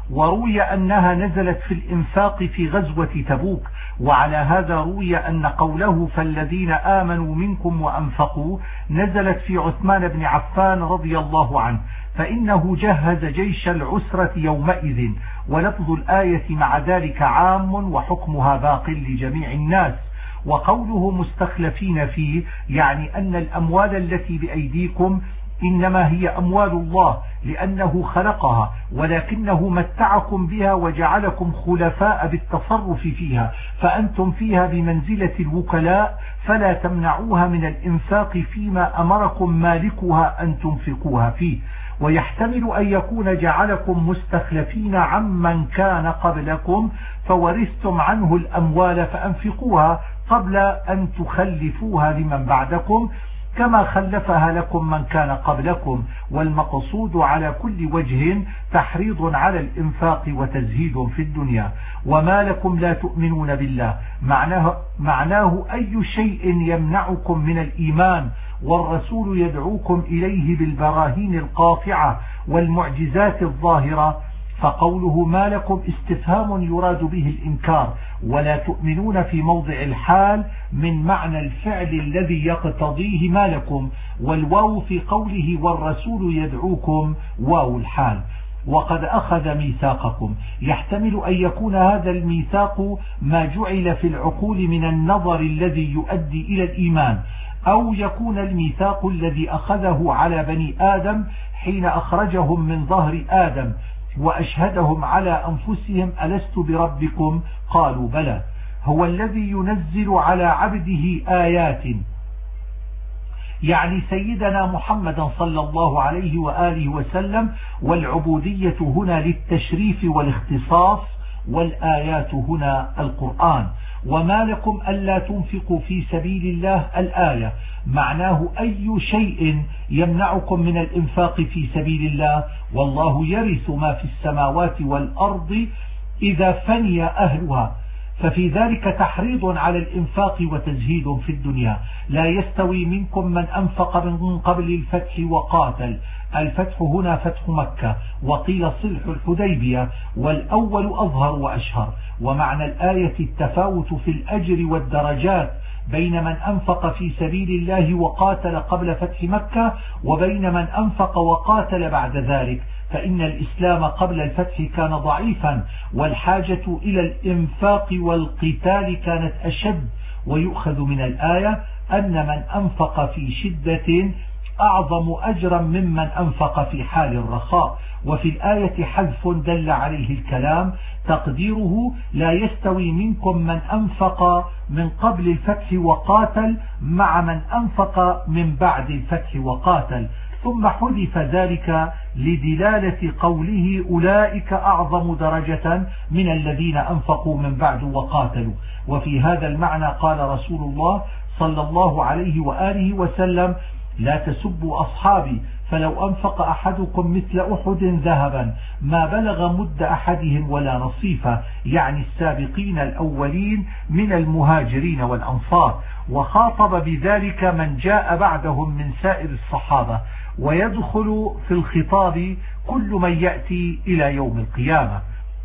وروي أنها نزلت في الإنفاق في غزوة تبوك. وعلى هذا روي أن قوله فالذين آمنوا منكم وأنفقوا نزلت في عثمان بن عفان رضي الله عنه، فإنه جهز جيش العسرة يومئذ، ولفظ الآية مع ذلك عام وحكمها باق لجميع الناس. وقوله مستخلفين فيه يعني أن الأموال التي بأيديكم إنما هي أموال الله لأنه خلقها، ولكنه متعكم بها وجعلكم خلفاء بالتصرف فيها، فأنتم فيها بمنزلة الوكلاء، فلا تمنعوها من الإنفاق فيما أمركم مالكها أن تنفقوها فيه. ويحتمل أن يكون جعلكم مستخلفين عمن كان قبلكم فورثتم عنه الأموال فأنفقوها قبل أن تخلفوها لمن بعدكم كما خلفها لكم من كان قبلكم. والمقصود على كل وجه تحريض على الإنفاق وتزهيد في الدنيا. وما لكم لا تؤمنون بالله معناه أي شيء يمنعكم من الإيمان والرسول يدعوكم إليه بالبراهين القاطعة والمعجزات الظاهرة. فقوله ما لكم استفهام يراد به الإنكار، ولا تؤمنون في موضع الحال من معنى الفعل الذي يقتضيه ما لكم، والواو في قوله والرسول يدعوكم واو الحال. وقد أخذ ميثاقكم يحتمل أن يكون هذا الميثاق ما جعل في العقول من النظر الذي يؤدي إلى الإيمان، أو يكون الميثاق الذي أخذه على بني آدم حين أخرجهم من ظهر آدم وأشهدهم على أنفسهم ألست بربكم قالوا بلى. هو الذي ينزل على عبده آيات، يعني سيدنا محمد صلى الله عليه وآله وسلم، والعبودية هنا للتشريف والاختصاص، والآيات هنا القرآن. وما لكم ألا تنفقوا في سبيل الله الآية معناه أي شيء يمنعكم من الإنفاق في سبيل الله، والله يرث ما في السماوات والأرض إذا فني أهلها، ففي ذلك تحريض على الإنفاق وتزهيد في الدنيا. لا يستوي منكم من أنفق من قبل الفتح وقاتل. الفتح هنا فتح مكة، وقيل صلح الحديبية، والأول أظهر وأشهر. ومعنى الآية التفاوت في الأجر والدرجات بين من أنفق في سبيل الله وقاتل قبل فتح مكة وبين من أنفق وقاتل بعد ذلك، فإن الإسلام قبل الفتح كان ضعيفا، والحاجة إلى الإنفاق والقتال كانت أشد. ويؤخذ من الآية أن من أنفق في شدة أعظم أجرا ممن أنفق في حال الرخاء. وفي الآية حذف دل عليه الكلام تقديره لا يستوي منكم من أنفق من قبل الفتح وقاتل مع من أنفق من بعد الفتح وقاتل، ثم حذف ذلك لدلالة قوله أولئك أعظم درجة من الذين أنفقوا من بعد وقاتلوا. وفي هذا المعنى قال رسول الله صلى الله عليه وآله وسلم لا تسبوا أصحابي، فلو أنفق أحدكم مثل أحد ذهبا ما بلغ مد أحدهم ولا نصيفه، يعني السابقين الأولين من المهاجرين والأنصار. وخاطب بذلك من جاء بعدهم من سائر الصحابة، ويدخل في الخطاب كل من يأتي إلى يوم القيامة.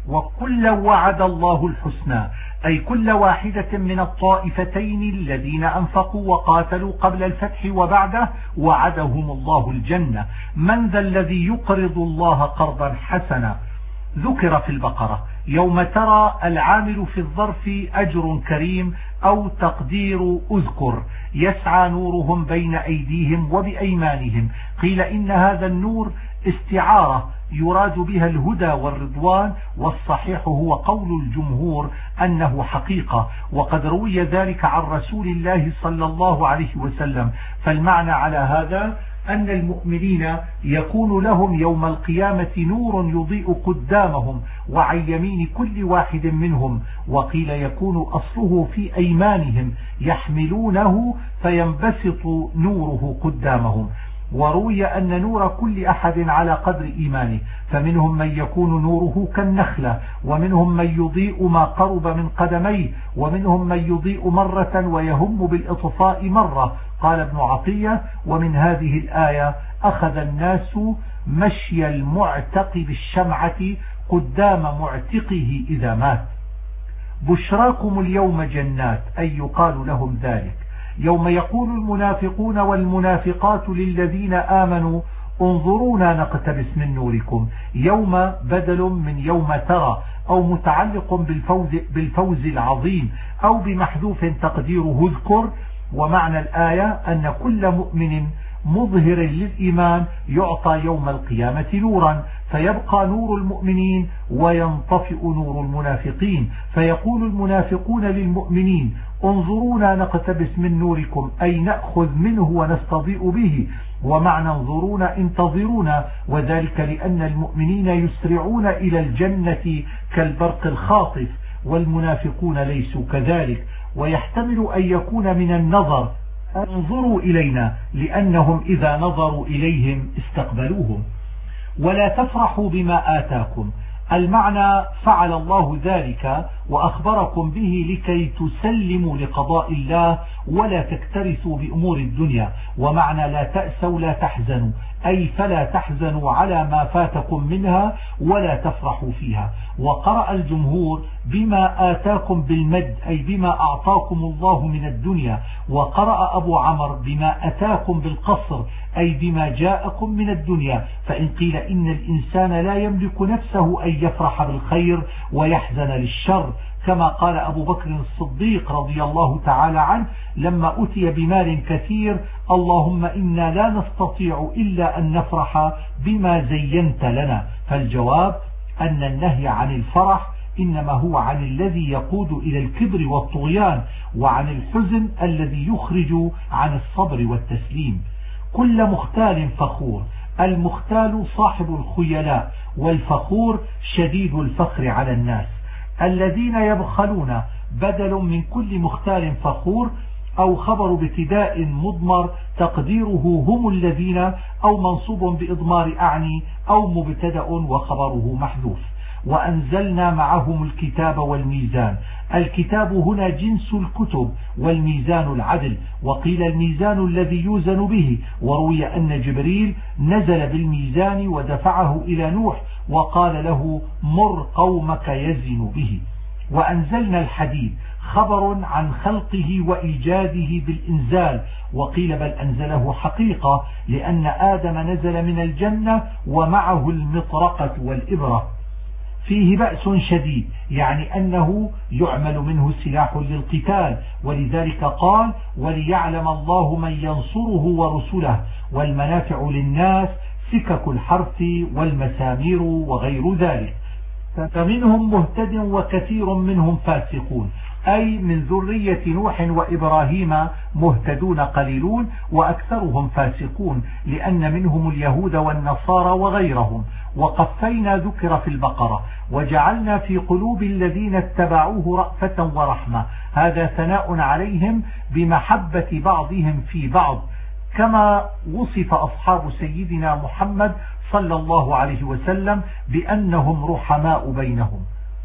وكل وعد الله الحسنى، أي كل واحدة من الطائفتين الذين أنفقوا وقاتلوا قبل الفتح وبعده وعدهم الله الجنة. من ذا الذي يقرض الله قرضا حسنا؟ ذكر في البقرة. يوم ترى العامل في الظرف أجر كريم، أو تقدير أذكر يسعى نورهم بين أيديهم وبأيمانهم. قيل إن هذا النور استعارة يراد بها الهدى والرضوان، والصحيح هو قول الجمهور أنه حقيقة، وقد روي ذلك عن رسول الله صلى الله عليه وسلم. فالمعنى على هذا أن المؤمنين يكون لهم يوم القيامة نور يضيء قدامهم وعن يمين كل واحد منهم، وقيل يكون أصله في أيمانهم يحملونه فينبسط نوره قدامهم. وروي أن نور كل أحد على قدر إيمانه، فمنهم من يكون نوره كالنخلة، ومنهم من يضيء ما قرب من قدميه، ومنهم من يضيء مرة ويهم بالإطفاء مرة. قال ابن عطية: ومن هذه الآية أخذ الناس مشي المعتق بالشمعة قدام معتقه إذا مات. بشراكم اليوم جنات، أي يقال لهم ذلك يوم يقول المنافقون والمنافقات للذين آمنوا انظرونا نقتبس من نوركم. يوم بدل من يوم ترى، أو متعلق بالفوز العظيم، أو بمحذوف تقديره اذكر. ومعنى الآية أن كل مؤمن مظهر للإيمان يعطى يوم القيامة نورا، فيبقى نور المؤمنين وينطفئ نور المنافقين، فيقول المنافقون للمؤمنين انظرونا نقتبس من نوركم، أي نأخذ منه ونستضيء به. ومعنى انظرونا انتظرونا، وذلك لأن المؤمنين يسرعون إلى الجنة كالبرق الخاطف، والمنافقون ليسوا كذلك. ويحتمل أن يكون من النظر انظروا إلينا، لأنهم إذا نظروا إليهم استقبلوهم. ولا تفرحوا بما آتاكم، المعنى فعل الله ذلك وأخبركم به لكي تسلموا لقضاء الله ولا تكترثوا بأمور الدنيا. ومعنى لا تأسوا لا تحزنوا، أي فلا تحزنوا على ما فاتكم منها ولا تفرحوا فيها. وقرأ الجمهور بما آتاكم بالمد، أي بما أعطاكم الله من الدنيا. وقرأ أبو عمرو بما أتاكم بالقصر، أي بما جاءكم من الدنيا. فإن قيل إن الإنسان لا يملك نفسه أن يفرح بالخير ويحزن للشر، كما قال أبو بكر الصديق رضي الله تعالى عنه لما أتي بمال كثير: اللهم إنا لا نستطيع إلا أن نفرح بما زينت لنا. فالجواب أن النهي عن الفرح إنما هو عن الذي يقود إلى الكبر والطغيان، وعن الحزن الذي يخرج عن الصبر والتسليم. كل مختال فخور، المختال صاحب الخيلاء، والفخور شديد الفخر على الناس. الذين يبخلون بدل من كل مختال فخور، أو خبر ابتداء مضمر تقديره هم الذين، أو منصوب بإضمار أعني، أو مبتدأ وخبره محذوف. وأنزلنا معهم الكتاب والميزان. الكتاب هنا جنس الكتب، والميزان العدل، وقيل الميزان الذي يوزن به. وروي أن جبريل نزل بالميزان ودفعه إلى نوح وقال له: مر قومك يزن به. وأنزلنا الحديد خبر عن خلقه وإيجاده بالإنزال، وقيل بل أنزله حقيقة، لأن آدم نزل من الجنة ومعه المطرقة والإبرة. فيه بأس شديد، يعني أنه يعمل منه سلاح للقتال، ولذلك قال: وليعلم الله من ينصره ورسله. والمنافع للناس سكك الحرث والمسامير وغير ذلك. فمنهم مهتد وكثير منهم فاسقون، أي من ذرية نوح وإبراهيم مهتدون قليلون وأكثرهم فاسقون، لأن منهم اليهود والنصارى وغيرهم. وقفينا ذكر في البقرة: وجعلنا في قلوب الذين اتبعوه رأفة ورحمة. هذا ثناء عليهم بمحبة بعضهم في بعض، كما وصف أصحاب سيدنا محمد صلى الله عليه وسلم بأنهم رحماء بينهم.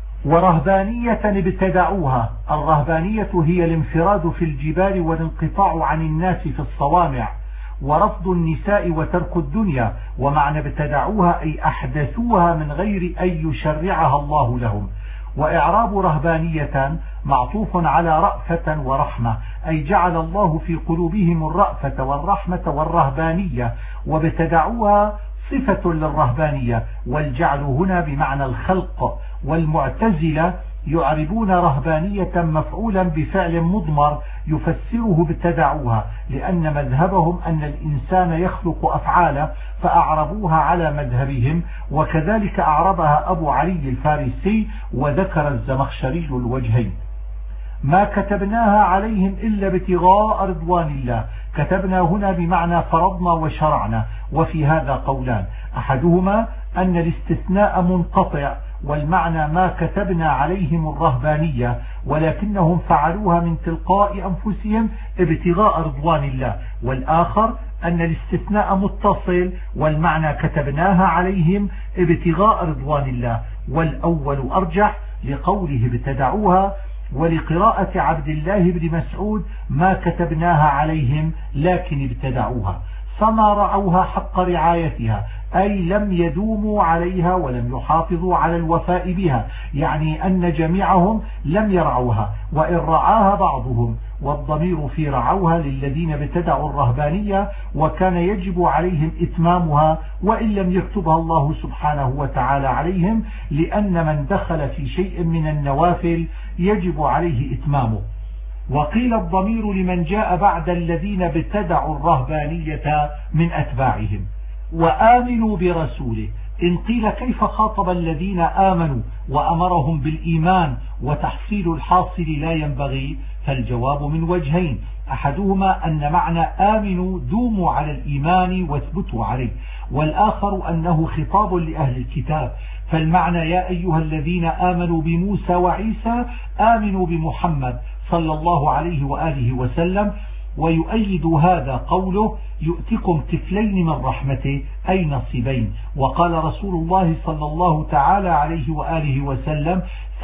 ورهبانية ابتدعوها. الرهبانية هي الانفراد في الجبال والانقطاع عن الناس في الصوامع، ورفض النساء وترك الدنيا. ومعنى ابتدعوها أي أحدثوها من غير أن يشرعها الله لهم. وإعراب رهبانية معطوف على رأفة ورحمة، أي جعل الله في قلوبهم الرأفة والرحمة والرهبانية، وابتدعوها صفة للرهبانية، والجعل هنا بمعنى الخلق. والمعتزلة يعربون رهبانية مفعولا بفعل مضمر يفسره ابتدعوها، لأن مذهبهم أن الإنسان يخلق أفعاله، فأعربوها على مذهبهم. وكذلك أعربها أبو علي الفارسي، وذكر الزمخشري الوجهين. ما كتبناها عليهم إلا ابتغاء رضوان الله. كتبنا هنا بمعنى فرضنا وشرعنا، وفي هذا قولان: أحدهما أن الاستثناء منقطع، والمعنى ما كتبنا عليهم الرهبانية، ولكنهم فعلوها من تلقاء أنفسهم ابتغاء رضوان الله. والآخر أن الاستثناء متصل، والمعنى كتبناها عليهم ابتغاء رضوان الله. والأول أرجح لقوله ابتدعوها، ولقراءة عبد الله بن مسعود: ما كتبناها عليهم لكن ابتدعوها. فما رعوها حق رعايتها، أي لم يدوموا عليها ولم يحافظوا على الوفاء بها، يعني أن جميعهم لم يرعوها، وإن رعاها بعضهم، والضمير في رعوها للذين ابتدعوا الرهبانية وكان يجب عليهم إتمامها وإن لم يكتبها الله سبحانه وتعالى عليهم، لأن من دخل في شيء من النوافل يجب عليه إتمامه. وقيل الضمير لمن جاء بعد الذين ابتدعوا الرهبانية من أتباعهم. وآمنوا برسوله، إن قيل كيف خاطب الذين آمنوا وأمرهم بالإيمان وتحصيل الحاصل لا ينبغي؟ فالجواب من وجهين، أحدهما أن معنى آمنوا دوموا على الإيمان واثبتوا عليه، والآخر أنه خطاب لأهل الكتاب، فالمعنى يا أيها الذين آمنوا بموسى وعيسى آمنوا بمحمد صلى الله عليه وآله وسلم. ويؤيد هذا قوله يؤتكم كفلين من رحمته، أي نصيبين. وقال رسول الله صلى الله تعالى عليه وآله وسلم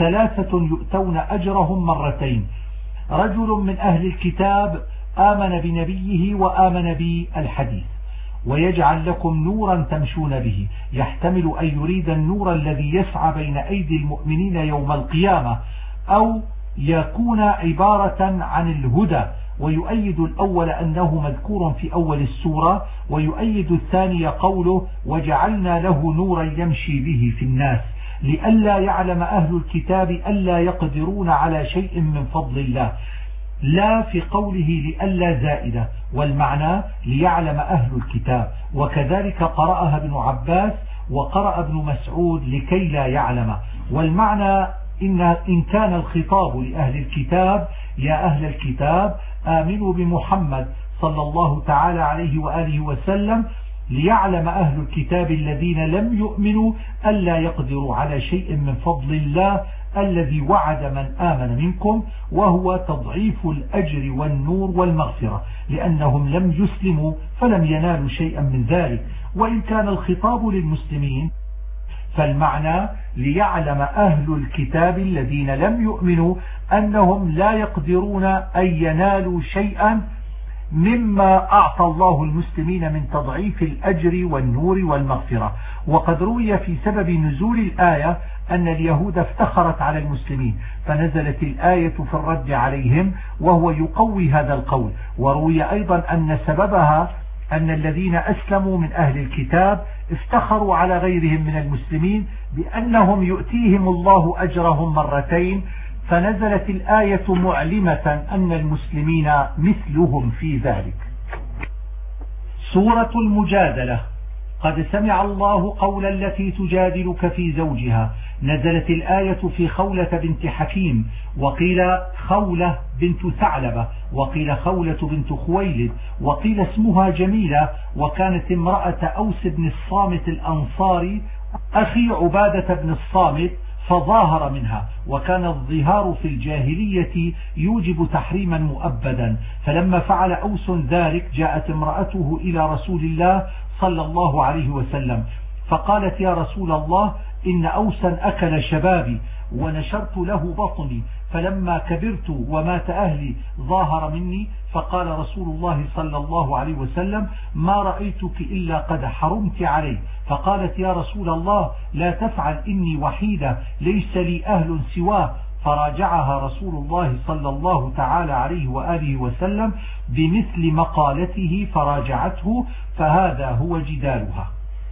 3 يؤتون أجرهم مرتين: رجل من أهل الكتاب آمن بنبيه وآمن بالحديث، ويجعل لكم نورا تمشون به، يحتمل أن يريد النور الذي يسعى بين أيدي المؤمنين يوم القيامة، أو يكون عبارة عن الهدى. ويؤيد الأول أنه مذكور في أول السورة، ويؤيد الثاني قوله وجعلنا له نورا يمشي به في الناس، لئلا يعلم أهل الكتاب ألا يقدرون على شيء من فضل الله، لا في قوله لئلا زائدة، والمعنى ليعلم أهل الكتاب. وكذلك قرأها ابن عباس وقرأ ابن مسعود لكي لا يعلم. والمعنى إن كان الخطاب لأهل الكتاب يا أهل الكتاب آمنوا بمحمد صلى الله تعالى عليه وآله وسلم، ليعلم أهل الكتاب الذين لم يؤمنوا ألا يقدروا على شيء من فضل الله الذي وعد من آمن منكم، وهو تضعيف الأجر والنور والمغفرة، لأنهم لم يسلموا فلم ينالوا شيئا من ذلك. وإن كان الخطاب للمسلمين فالمعنى ليعلم أهل الكتاب الذين لم يؤمنوا أنهم لا يقدرون أن ينالوا شيئا مما أعطى الله المسلمين من تضعيف الأجر والنور والمغفرة. وقد روي في سبب نزول الآية أن اليهود افتخرت على المسلمين فنزلت الآية في الرد عليهم، وهو يقوي هذا القول. وروي أيضا أن سببها أن الذين أسلموا من أهل الكتاب افتخروا على غيرهم من المسلمين بأنهم يؤتيهم الله أجرهم مرتين، فنزلت الآية معلمة أن المسلمين مثلهم في ذلك. سورة المجادلة. قد سمع الله قول التي تجادلك في زوجها، نزلت الآية في خولة بنت حكيم، وقيل خولة بنت ثعلبة، وقيل خولة بنت خويلد، وقيل اسمها جميلة، وكانت امرأة أوس بن الصامت الأنصاري أخي عبادة بن الصامت، فظاهر منها، وكان الظهار في الجاهلية يوجب تحريما مؤبدا. فلما فعل أوس ذلك جاءت امرأته إلى رسول الله صلى الله عليه وسلم فقالت يا رسول الله إن أوسا أكل شبابي ونشرت له بطني، فلما كبرت ومات أهلي ظاهر مني. فقال رسول الله صلى الله عليه وسلم ما رأيتك إلا قد حرمت علي. فقالت يا رسول الله لا تفعل إني وحيدة ليس لي أهل سواه. فراجعها رسول الله صلى الله تعالى عليه وآله وسلم بمثل مقالته فراجعته، فهذا هو جدالها.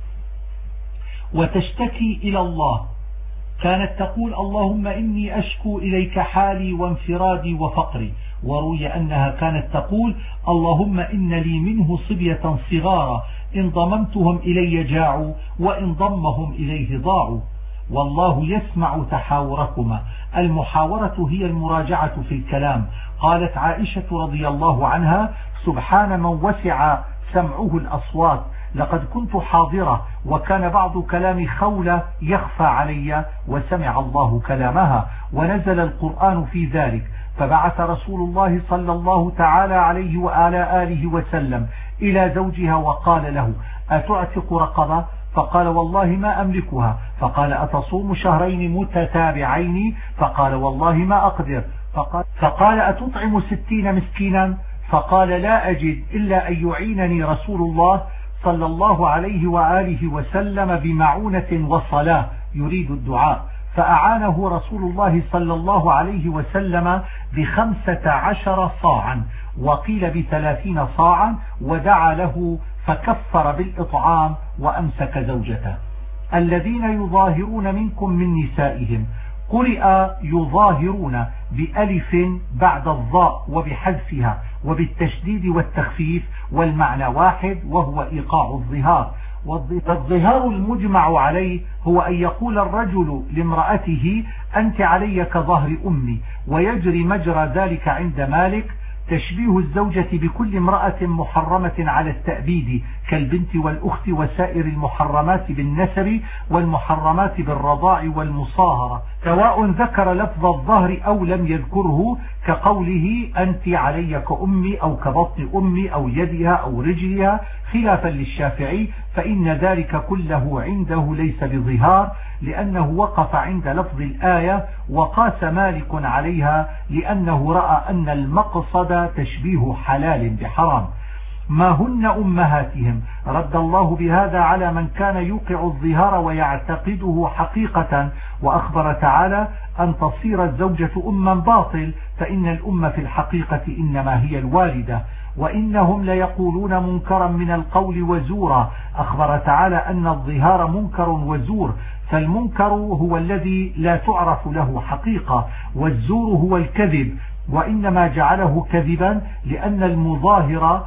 وتشتكي إلى الله، كانت تقول اللهم إني أشكو إليك حالي وانفرادي وفقري. وروي أنها كانت تقول اللهم إن لي منه صبية صغارا إن ضممتهم إلي جاعوا وإن ضمهم إليه ضاعوا، والله يسمع تحاوركما. المحاورة هي المراجعة في الكلام. قالت عائشة رضي الله عنها سبحان من وسع سمعه الأصوات، لقد كنت حاضرة وكان بعض كلام خولة يخفى علي وسمع الله كلامها، ونزل القرآن في ذلك. فبعث رسول الله صلى الله تعالى عليه وآله آله وسلم إلى زوجها وقال له أتعتق رقبة؟ فقال والله ما أملكها. فقال أتصوم شهرين متتابعين؟ فقال والله ما أقدر. فقال أتطعم 60 مسكينا؟ فقال لا أجد إلا أن يعينني رسول الله صلى الله عليه وآله وسلم بمعونة وصلاة، يريد الدعاء، فأعانه رسول الله صلى الله عليه وسلم ب15 صاعا، وقيل ب30 صاعا، ودعا له فكفر بالإطعام وأمسك زوجته. الذين يظاهرون منكم من نسائهم، قرئ يظاهرون بألف بعد الضاء وبحذفها وبالتشديد والتخفيف، والمعنى واحد وهو إيقاع الظهار. والظهار المجمع عليه هو أن يقول الرجل لامرأته أنت علي كظهر أمي، ويجري مجرى ذلك عند مالك تشبيه الزوجة بكل امرأة محرمة على التأبيد كالبنت والأخت وسائر المحرمات بالنسب والمحرمات بالرضاع والمصاهرة، سواء ذكر لفظ الظهر أو لم يذكره، كقوله أنت علي كأمي أو كبطن أمي أو يدها أو رجلها، خلافا للشافعي فإن ذلك كله عنده ليس بظهار، لأنه وقف عند لفظ الآية، وقاس مالك عليها لأنه رأى أن المقصد تشبيه حلال بحرام. ما هن أمهاتهم، رد الله بهذا على من كان يوقع الظهار ويعتقده حقيقة، وأخبر تعالى أن تصير الزوجة أما باطل، فإن الأم في الحقيقة إنما هي الوالدة. وإنهم ليقولون منكرا من القول وزورا، أخبر تعالى أن الظهار منكر وزور، فالمنكر هو الذي لا تعرف له حقيقة، والزور هو الكذب، وإنما جعله كذبا لأن المظاهر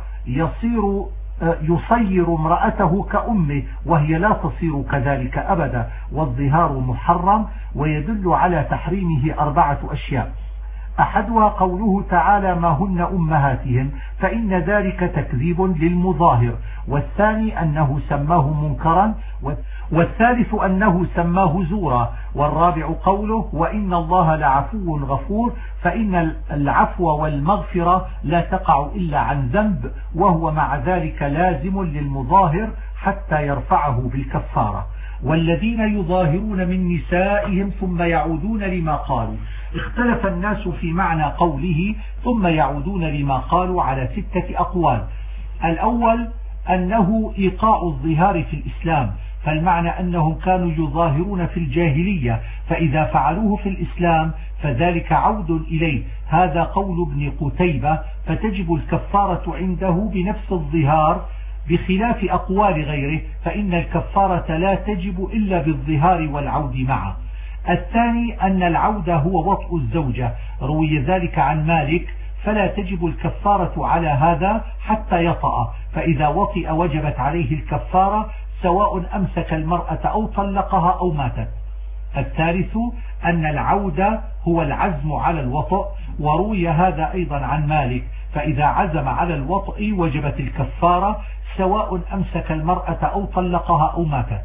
يصير امرأته كأمه، وهي لا تصير كذلك أبدا. والظهار محرم، ويدل على تحريمه 4 أشياء. أحدها قوله تعالى ما هن أمهاتهم، فإن ذلك تكذيب للمظاهر، والثاني أنه سماه منكرا، والثالث أنه سماه زورا، والرابع قوله وإن الله لعفو غفور، فإن العفو والمغفرة لا تقع إلا عن ذنب، وهو مع ذلك لازم للمظاهر حتى يرفعه بالكفارة. والذين يظاهرون من نسائهم ثم يعودون لما قالوا، اختلف الناس في معنى قوله ثم يعودون لما قالوا على 6 أقوال. الأول أنه إيقاع الظهار في الإسلام، فالمعنى أنهم كانوا يظاهرون في الجاهلية، فإذا فعلوه في الإسلام فذلك عود إليه، هذا قول ابن قتيبة، فتجب الكفارة عنده بنفس الظهار، بخلاف أقوال غيره فإن الكفارة لا تجب إلا بالظهار والعود معه. الثاني أن العود هو وطء الزوجة، روي ذلك عن مالك، فلا تجب الكفارة على هذا حتى يطأ، فإذا وطئ وجبت عليه الكفارة سواء أمسك المرأة أو طلقها أو ماتت. الثالث أن العود هو العزم على الوطء، وروي هذا أيضا عن مالك، فإذا عزم على الوطء وجبت الكفارة سواء أمسك المرأة أو طلقها أو ماتت.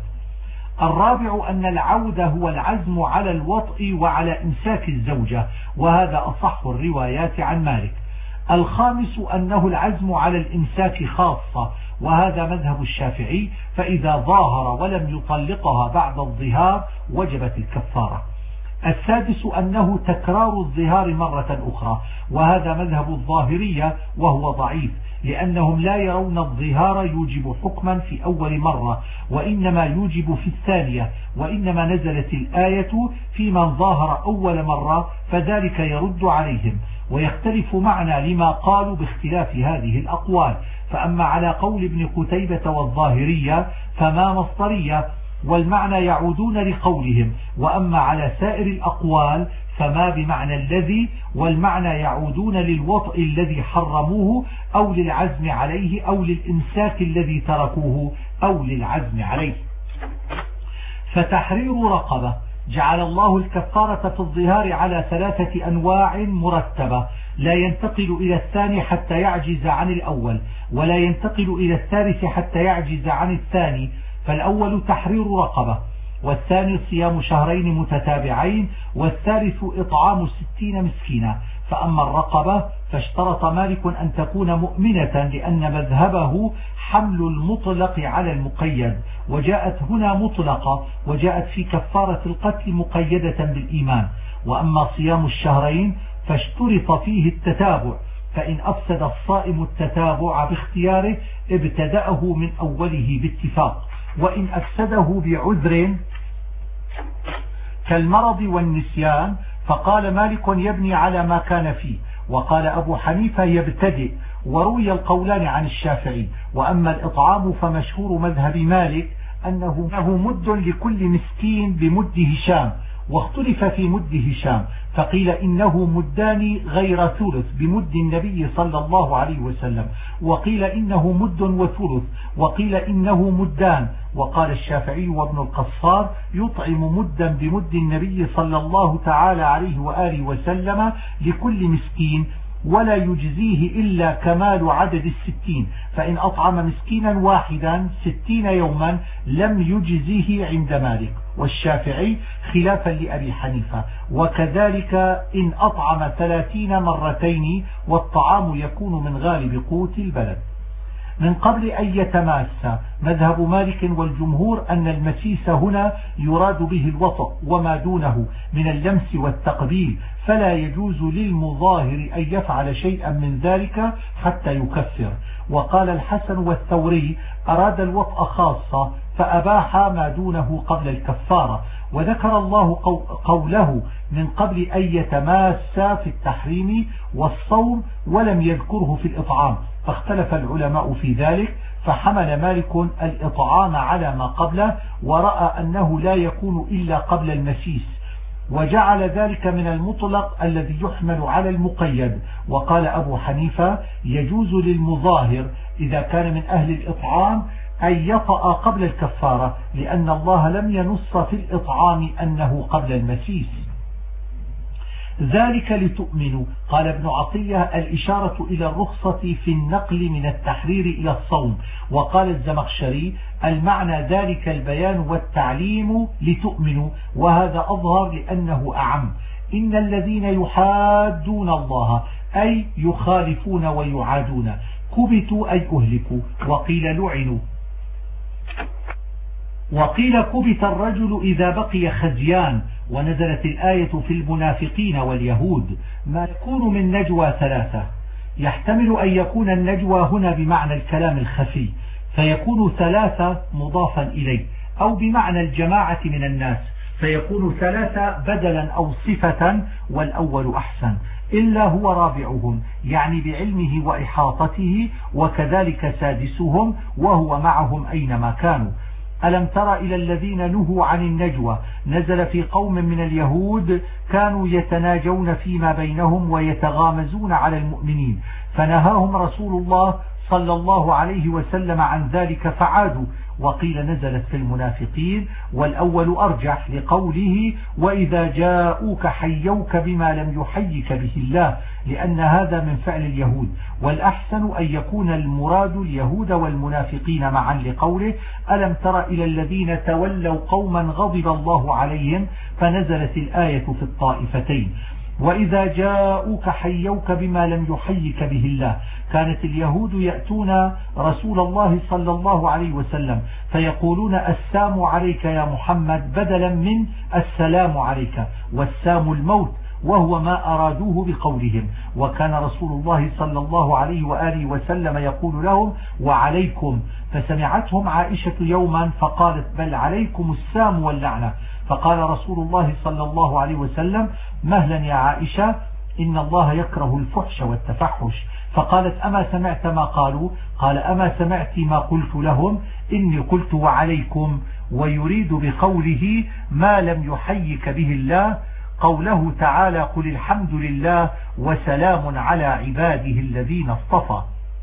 الرابع أن العود هو العزم على الوطء وعلى إمساك الزوجة، وهذا أصح الروايات عن مالك. الخامس أنه العزم على الإمساك خاصة، وهذا مذهب الشافعي، فإذا ظاهر ولم يطلقها بعد الظهار وجبت الكفارة. السادس أنه تكرار الظهار مرة أخرى، وهذا مذهب الظاهرية وهو ضعيف، لأنهم لا يرون الظهار يوجب حكما في أول مرة، وإنما يوجب في الثانية، وإنما نزلت الآية في من ظاهر أول مرة، فذلك يرد عليهم، ويختلف معنى لما قالوا باختلاف هذه الأقوال. فأما على قول ابن قتيبة والظاهرية فما مصدرية، والمعنى يعودون لقولهم، وأما على سائر الأقوال فما بمعنى الذي، والمعنى يعودون للوطء الذي حرموه أو للعزم عليه أو للإمساك الذي تركوه أو للعزم عليه. فتحرير رقبة، جعل الله الكفارة في الظهار على 3 أنواع مرتبة، لا ينتقل إلى الثاني حتى يعجز عن الأول، ولا ينتقل إلى الثالث حتى يعجز عن الثاني. فالأول تحرير رقبة، والثاني صيام 2 شهرين متتابعين، والثالث إطعام 60 مسكينا. فأما الرقبة فاشترط مالك أن تكون مؤمنة، لأن مذهبه حمل المطلق على المقيد، وجاءت هنا مطلقة، وجاءت في كفارة القتل مقيدة بالإيمان. وأما صيام 2 شهرين فاشترط فيه التتابع، فإن أفسد الصائم التتابع باختياره ابتدأه من أوله باتفاق، وإن أفسده بعذر كالمرض والنسيان فقال مالك يبني على ما كان فيه، وقال أبو حنيفة يبتدئ، وروي القولان عن الشافعي. وأما الإطعام فمشهور مذهب مالك أنه مد لكل مسكين بمد هشام، واختلف في مد هشام، فقيل إنه مدان غير ثلث بمد النبي صلى الله عليه وسلم، وقيل إنه مد وثلث، وقيل إنه مدان. وقال الشافعي وابن القصار يطعم مدا بمد النبي صلى الله تعالى عليه وآله وسلم لكل مسكين، ولا يجزيه إلا كمال عدد 60، فإن أطعم مسكينا واحدا 60 يوما لم يجزيه عند مالك والشافعي خلافا لأبي حنيفة، وكذلك إن أطعم 30 مرتين، والطعام يكون من غالب قوت البلد. من قبل أن يتماس مذهب مالك والجمهور أن المسيس هنا يراد به الوطء وما دونه من اللمس والتقبيل، فلا يجوز للمظاهر أن يفعل شيئا من ذلك حتى يكفر. وقال الحسن والثوري أراد الوطء خاصة فأباح ما دونه قبل الكفارة، وذكر الله قوله من قبل أن يتماس في التحريم والصوم ولم يذكره في الإطعام، فاختلف العلماء في ذلك، فحمل مالك الإطعام على ما قبله، ورأى أنه لا يكون إلا قبل المسيس، وجعل ذلك من المطلق الذي يحمل على المقيد. وقال أبو حنيفة يجوز للمظاهر إذا كان من أهل الإطعام أن يطأ قبل الكفارة، لأن الله لم ينص في الإطعام أنه قبل المسيس. ذلك لتؤمنوا. قال ابن عطية الإشارة إلى الرخصة في النقل من التحرير إلى الصوم. وقال الزمخشري المعنى ذلك البيان والتعليم لتؤمنوا، وهذا أظهر لأنه أعم. إن الذين يحادون الله أي يخالفون ويعادون كبتوا أي أهلكوا، وقيل لعنوا، وقيل كبت الرجل إذا بقي خزيان. ونزلت الآية في المنافقين واليهود. ما يكون من نجوى ثلاثة، يحتمل أن يكون النجوى هنا بمعنى الكلام الخفي فيكون ثلاثة مضافا إليه، أو بمعنى الجماعة من الناس فيكون ثلاثة بدلا أو صفة، والأول أحسن. إلا هو رابعهم يعني بعلمه وإحاطته، وكذلك سادسهم وهو معهم أينما كانوا. ألم تر إلى الذين نهوا عن النجوى نزل في قوم من اليهود كانوا يتناجون فيما بينهم ويتغامزون على المؤمنين، فنهاهم رسول الله صلى الله عليه وسلم عن ذلك فعادوا. وقيل نزلت في المنافقين، والأول أرجح لقوله وإذا جاءوك حيوك بما لم يحيك به الله، لأن هذا من فعل اليهود. والأحسن أن يكون المراد اليهود والمنافقين معا لقوله ألم تر إلى الذين تولوا قوما غضب الله عليهم، فنزلت الآية في الطائفتين. وإذا جاءوك حيوك بما لم يحيك به الله، كانت اليهود يأتون رسول الله صلى الله عليه وسلم فيقولون السلام عليك يا محمد بدلا من السلام عليك، والسام الموت، وهو ما أرادوه بقولهم. وكان رسول الله صلى الله عليه وآله وسلم يقول لهم وعليكم، فسمعتهم عائشة يوما فقالت بل عليكم السام واللعنة، فقال رسول الله صلى الله عليه وسلم مهلا يا عائشة إن الله يكره الفحش والتفحش. فقالت أما سمعت ما قالوا؟ قال أما سمعت ما قلت لهم؟ إني قلت وعليكم، ويريد بقوله ما لم يحيك به الله قوله تعالى قل الحمد لله وسلام على عباده الذين اصطفى.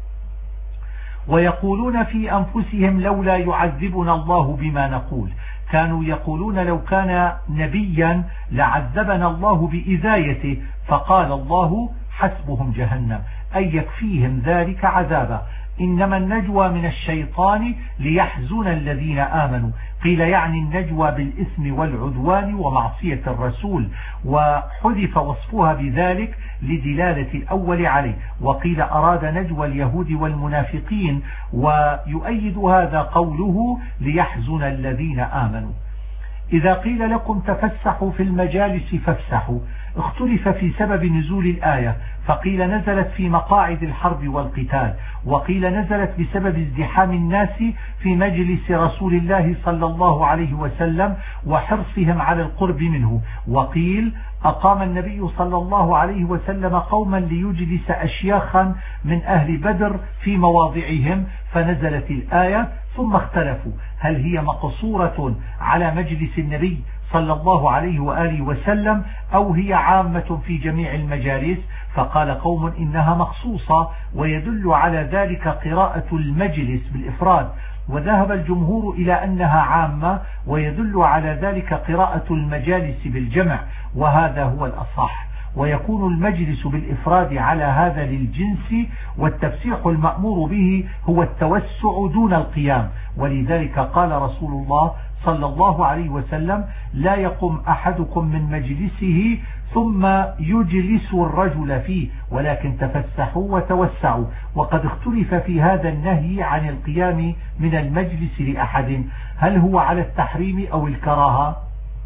ويقولون في أنفسهم لولا يعذبنا الله بما نقول، كانوا يقولون لو كان نبيا لعذبنا الله بإذايته، فقال الله حسبهم جهنم أي يكفيهم ذلك عذابا. إنما النجوى من الشيطان ليحزن الذين آمنوا، قيل يعني النجوى بالإثم والعدوان ومعصية الرسول، وحذف وصفها بذلك لدلالة الأول عليه. وقيل أراد نجوى اليهود والمنافقين، ويؤيد هذا قوله ليحزن الذين آمنوا. إذا قيل لكم تفسحوا في المجالس فافسحوا، اختلف في سبب نزول الآية، فقيل نزلت في مقاعد الحرب والقتال، وقيل نزلت بسبب ازدحام الناس في مجلس رسول الله صلى الله عليه وسلم وحرصهم على القرب منه، وقيل أقام النبي صلى الله عليه وسلم قوما ليجلس أشياخا من أهل بدر في مواضعهم فنزلت الآية. ثم اختلفوا هل هي مقصورة على مجلس النبي صلى الله عليه وآله وسلم أو هي عامة في جميع المجالس، فقال قوم إنها مخصوصة ويدل على ذلك قراءة المجلس بالإفراد، وذهب الجمهور إلى أنها عامة ويدل على ذلك قراءة المجالس بالجمع، وهذا هو الأصح، ويكون المجلس بالإفراد على هذا للجنس، والتفسيح المأمور به هو التوسع دون القيام، ولذلك قال رسول الله صلى الله عليه وسلم لا يقم أحدكم من مجلسه ثم يجلس الرجل فيه ولكن تفسحوا وتوسعوا. وقد اختلف في هذا النهي عن القيام من المجلس لأحد هل هو على التحريم أو الكراهة.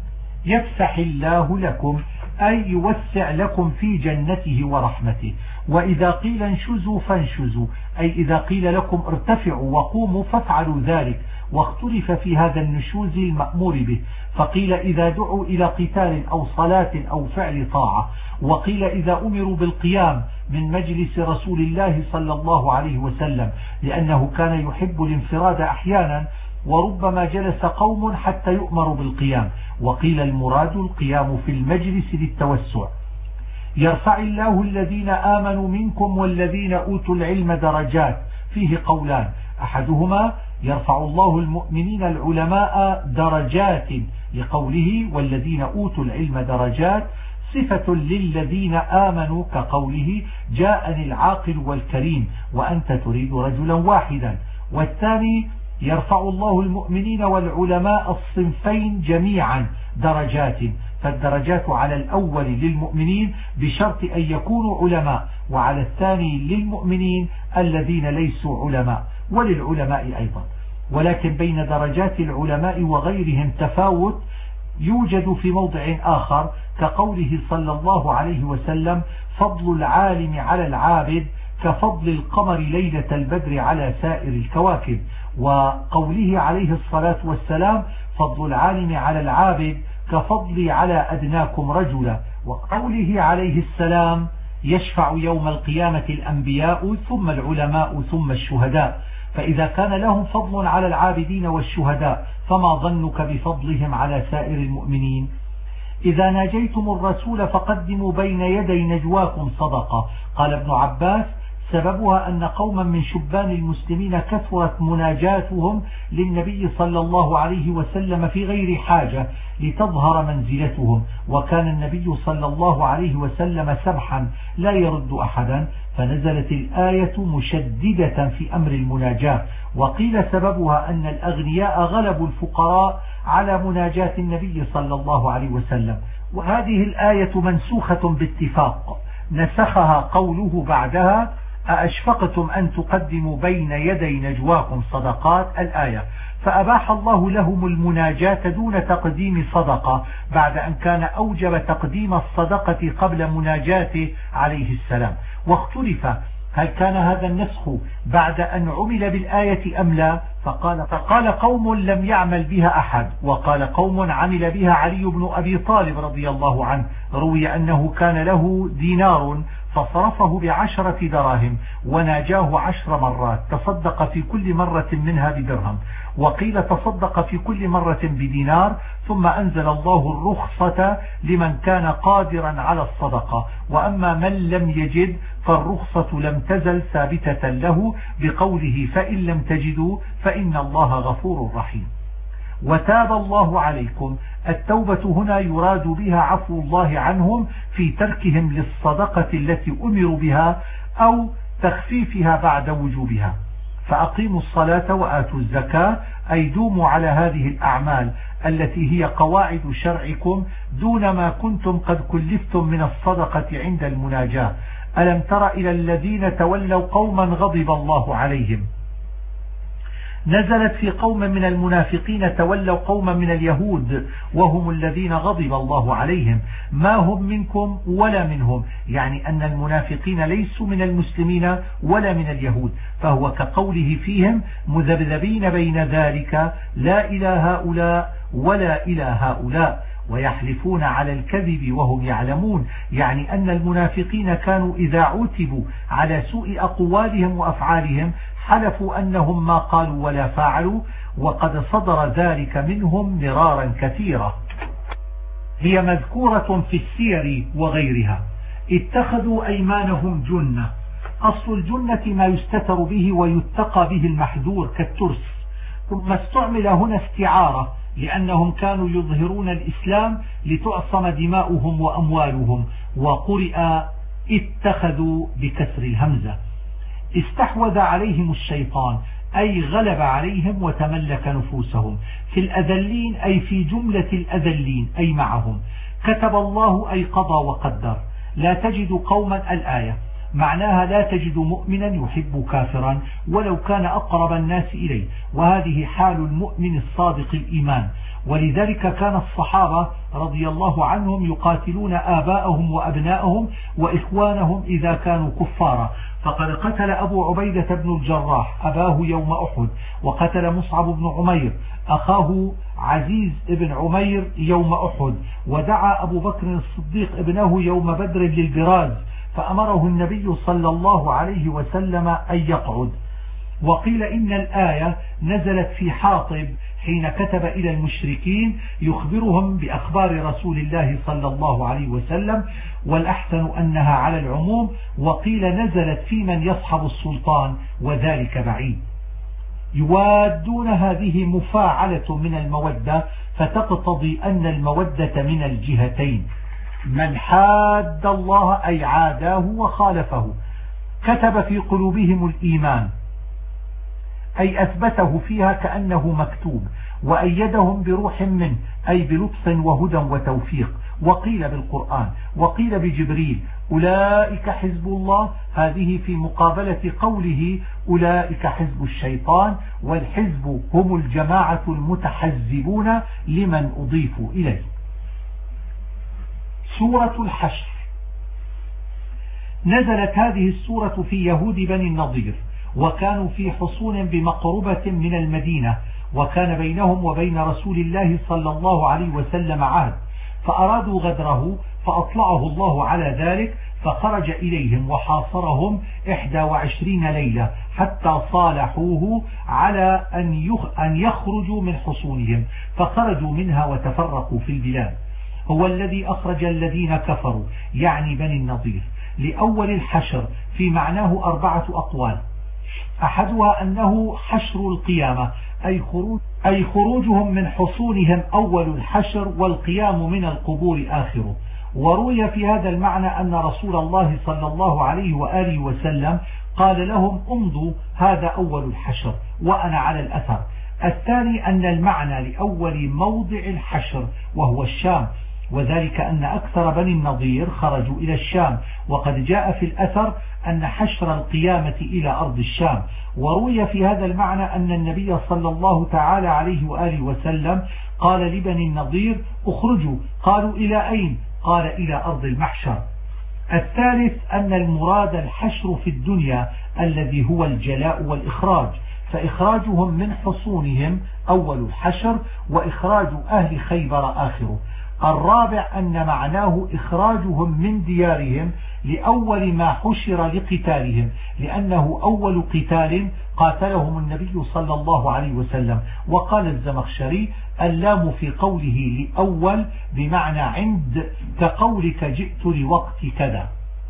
يفسح الله لكم أي يوسع لكم في جنته ورحمته، وإذا قيل انشزوا فانشزوا أي إذا قيل لكم ارتفعوا وقوموا فافعلوا ذلك، واختلف في هذا النشوز المأمور به، فقيل إذا دعوا إلى قتال أو صلاة أو فعل طاعة، وقيل إذا أمروا بالقيام من مجلس رسول الله صلى الله عليه وسلم لأنه كان يحب الانفراد أحيانا وربما جلس قوم حتى يؤمروا بالقيام، وقيل المراد القيام في المجلس للتوسع. يرفع الله الذين آمنوا منكم والذين أوتوا العلم درجات، فيه قولان، أحدهما يرفع الله المؤمنين العلماء درجات لقوله والذين أوتوا العلم درجات صفة للذين آمنوا كقوله جاءني العاقل والكريم وأنت تريد رجلا واحدا. والثاني يرفع الله المؤمنين والعلماء الصنفين جميعا درجات، فالدرجات على الأول للمؤمنين بشرط أن يكونوا علماء، وعلى الثاني للمؤمنين الذين ليسوا علماء وللعلماء أيضا، ولكن بين درجات العلماء وغيرهم تفاوت يوجد في موضع آخر كقوله صلى الله عليه وسلم فضل العالم على العابد كفضل القمر ليلة البدر على سائر الكواكب، وقوله عليه الصلاة والسلام فضل العالم على العابد كفضلي على أدناكم رجلا، وقوله عليه السلام يشفع يوم القيامة الأنبياء ثم العلماء ثم الشهداء، فإذا كان لهم فضل على العابدين والشهداء فما ظنك بفضلهم على سائر المؤمنين. إذا ناجيتم الرسول فقدموا بين يدي نجواكم صدقة. قال ابن عباس سببها أن قوما من شبان المسلمين كثرت مناجاتهم للنبي صلى الله عليه وسلم في غير حاجة لتظهر منزلتهم، وكان النبي صلى الله عليه وسلم سمحا لا يرد أحدا، فنزلت الآية مشددة في أمر المناجاة. وقيل سببها أن الأغنياء غلبوا الفقراء على مناجاة النبي صلى الله عليه وسلم، وهذه الآية منسوخة باتفاق، نسخها قوله بعدها أأشفقتم أن تقدموا بين يدي نجواكم صدقات الآية، فأباح الله لهم المناجاة دون تقديم صدقة بعد أن كان أوجب تقديم الصدقة قبل مناجاته عليه السلام. واختلف هل كان هذا النسخ بعد أن عمل بالآية أم لا، فقال قوم لم يعمل بها أحد، وقال قوم عمل بها علي بن أبي طالب رضي الله عنه، روي أنه كان له دينار فصرفه ب10 دراهم وناجاه 10 مرات، تصدق في كل مرة منها بدرهم، وقيل تصدق في كل مرة بدينار، ثم أنزل الله الرخصة لمن كان قادرا على الصدقة، وأما من لم يجد فالرخصة لم تزل ثابتة له بقوله فإن لم تجدوا فإن الله غفور رحيم. وتاب الله عليكم، التوبة هنا يراد بها عفو الله عنهم في تركهم للصدقة التي أمروا بها أو تخفيفها بعد وجوبها. فأقيموا الصلاة وآتوا الزكاة أي دوموا على هذه الأعمال التي هي قواعد شرعكم دون ما كنتم قد كلفتم من الصدقة عند المناجاة. ألم تر إلى الذين تولوا قوما غضب الله عليهم نزلت في قوم من المنافقين تولوا قوما من اليهود وهم الذين غضب الله عليهم ما هم منكم ولا منهم، يعني أن المنافقين ليسوا من المسلمين ولا من اليهود، فهو كقوله فيهم مذبذبين بين ذلك لا إلى هؤلاء ولا إلى هؤلاء، ويحلفون على الكذب وهم يعلمون، يعني أن المنافقين كانوا إذا عتبوا على سوء أقوالهم وأفعالهم حلفوا أنهم ما قالوا ولا فعلوا، وقد صدر ذلك منهم مرارا كثيرا. هي مذكورة في السير وغيرها. اتخذوا أيمانهم جنة. أصل الجنة ما يستتر به ويتقى به المحذور كالترس، ثم استعمل هنا استعارة لأنهم كانوا يظهرون الإسلام لتعصم دماؤهم وأموالهم، وقرئ اتخذوا بكسر الهمزة. استحوذ عليهم الشيطان أي غلب عليهم وتملك نفوسهم، في الأذلين أي في جملة الأذلين أي معهم. كتب الله أي قضى وقدر. لا تجد قوما الآية معناها لا تجد مؤمنا يحب كافرا ولو كان أقرب الناس إليه، وهذه حال المؤمن الصادق الإيمان. ولذلك كان الصحابة رضي الله عنهم يقاتلون آباءهم وأبناءهم وإخوانهم إذا كانوا كفارا، فقد قتل أبو عبيدة بن الجراح أباه يوم أحد، وقتل مصعب بن عمير أخاه عزيز بن عمير يوم أحد، ودعا أبو بكر الصديق ابنه يوم بدر للبراز، فأمره النبي صلى الله عليه وسلم أن يقعد. وقيل إن الآية نزلت في حاطب حين كتب إلى المشركين يخبرهم بأخبار رسول الله صلى الله عليه وسلم، والأحسن أنها على العموم، وقيل نزلت في من يصحب السلطان وذلك بعيد. يوادون هذه مفاعلة من المودة، فتقتضي أن المودة من الجهتين. من حاد الله أي عاداه وخالفه. كتب في قلوبهم الإيمان أي أثبته فيها كأنه مكتوب، وأيدهم بروح منه أي بلطف وهدى وتوفيق. وقيل بالقرآن وقيل بجبريل أولئك حزب الله، هذه في مقابلة قوله أولئك حزب الشيطان، والحزب هم الجماعة المتحزبون لمن أضيفوا إليه. سورة الحشر. نزلت هذه السورة في يهود بني النضير، وكانوا في حصون بمقربة من المدينة، وكان بينهم وبين رسول الله صلى الله عليه وسلم عهد، فأرادوا غدره فأطلعه الله على ذلك، فخرج إليهم وحاصرهم 21 ليلة حتى صالحوه على أن يخرجوا من حصونهم، فخرجوا منها وتفرقوا في البلاد. هو الذي أخرج الذين كفروا يعني بني النضير لأول الحشر، في معناه 4 أقوال. أحدها أنه حشر القيامة أي خروجهم من حصونهم أول الحشر، والقيام من القبور آخره. وروي في هذا المعنى أن رسول الله صلى الله عليه وآله وسلم قال لهم امضوا هذا أول الحشر وأنا على الأثر. الثاني أن المعنى لأول موضع الحشر وهو الشام، وذلك أن أكثر بني النضير خرجوا إلى الشام، وقد جاء في الأثر أن حشر القيامة إلى أرض الشام. وروي في هذا المعنى أن النبي صلى الله تعالى عليه وآله وسلم قال لبني النضير اخرجوا، قالوا إلى أين؟ قال إلى أرض المحشر. الثالث أن المراد الحشر في الدنيا الذي هو الجلاء والإخراج، فإخراجهم من حصونهم أول الحشر، وإخراج أهل خيبر آخره. الرابع أن معناه إخراجهم من ديارهم لأول ما حشر لقتالهم، لأنه أول قتال قاتلهم النبي صلى الله عليه وسلم. وقال الزمخشري اللام في قوله لأول بمعنى عند، كقولك جئت لوقت كذا.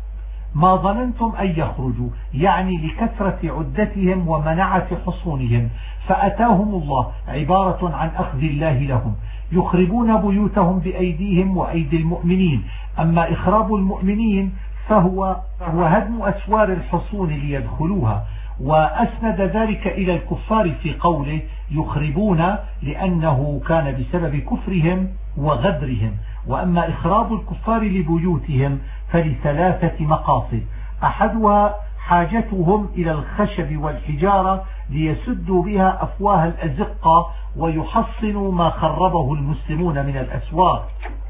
ما ظننتم أن يخرجوا يعني لكثرة عدتهم ومنعة حصونهم، فأتاهم الله عبارة عن أخذ الله لهم. يخربون بيوتهم بأيديهم وأيدي المؤمنين، أما إخراب المؤمنين فهو هدم أسوار الحصون ليدخلوها. وأسند ذلك إلى الكفار في قوله يخربون، لأنه كان بسبب كفرهم وغدرهم. وأما إخراب الكفار لبيوتهم فلثلاثة مقاصد: أحدها حاجتهم إلى الخشب والحجارة ليسدوا بها أفواه الأزقة ويحصنوا ما خربه المسلمون من الأسواق.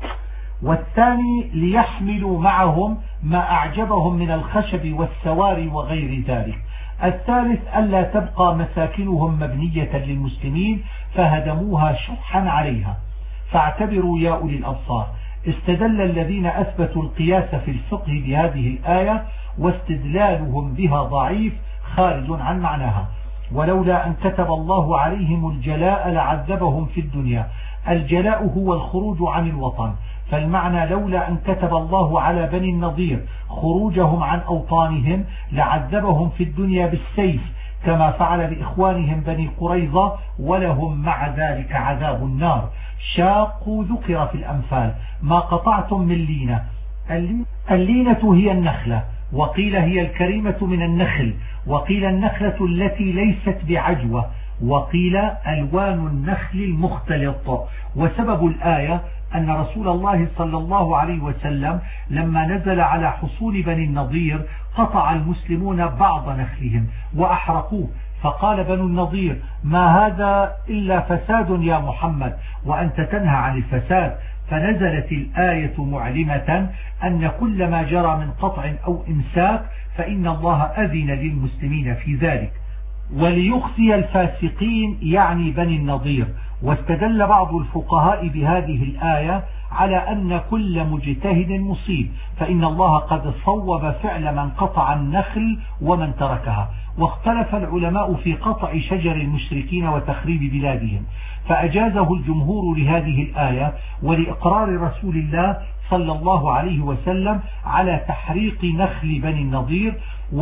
والثاني ليحملوا معهم ما أعجبهم من الخشب والسواري وغير ذلك. الثالث ألا تبقى مساكنهم مبنية للمسلمين فهدموها شحا عليها. فاعتبروا يا أولي الأبصار. استدل الذين أثبتوا القياس في الفقه بهذه الآية واستدلالهم بها ضعيف خارج عن معناها. ولولا أن كتب الله عليهم الجلاء لعذبهم في الدنيا. الجلاء هو الخروج عن الوطن، فالمعنى لولا أن كتب الله على بني النضير خروجهم عن أوطانهم لعذبهم في الدنيا بالسيف كما فعل بإخوانهم بني قريظة، ولهم مع ذلك عذاب النار. شاقوا ذكر في الأنفال ما قطعتم من لينة. اللينة هي النخلة، وقيل هي الكريمة من النخل، وقيل النخلة التي ليست بعجوة، وقيل ألوان النخل المختلط. وسبب الآية أن رسول الله صلى الله عليه وسلم لما نزل على حصول بني النضير قطع المسلمون بعض نخلهم وأحرقوه، فقال بنو النضير: ما هذا إلا فساد يا محمد، وأنت تنهى عن الفساد. فنزلت الآية معلمة أن كل ما جرى من قطع أو إمساك فإن الله أذن للمسلمين في ذلك، وليخزي الفاسقين يعني بني النضير. واستدل بعض الفقهاء بهذه الآية على أن كل مجتهد مصيب، فإن الله قد صوب فعل من قطع النخل ومن تركها. واختلف العلماء في قطع شجر المشركين وتخريب بلادهم، فأجازه الجمهور لهذه الآية ولإقرار رسول الله صلى الله عليه وسلم على تحريق نخل بني النضير،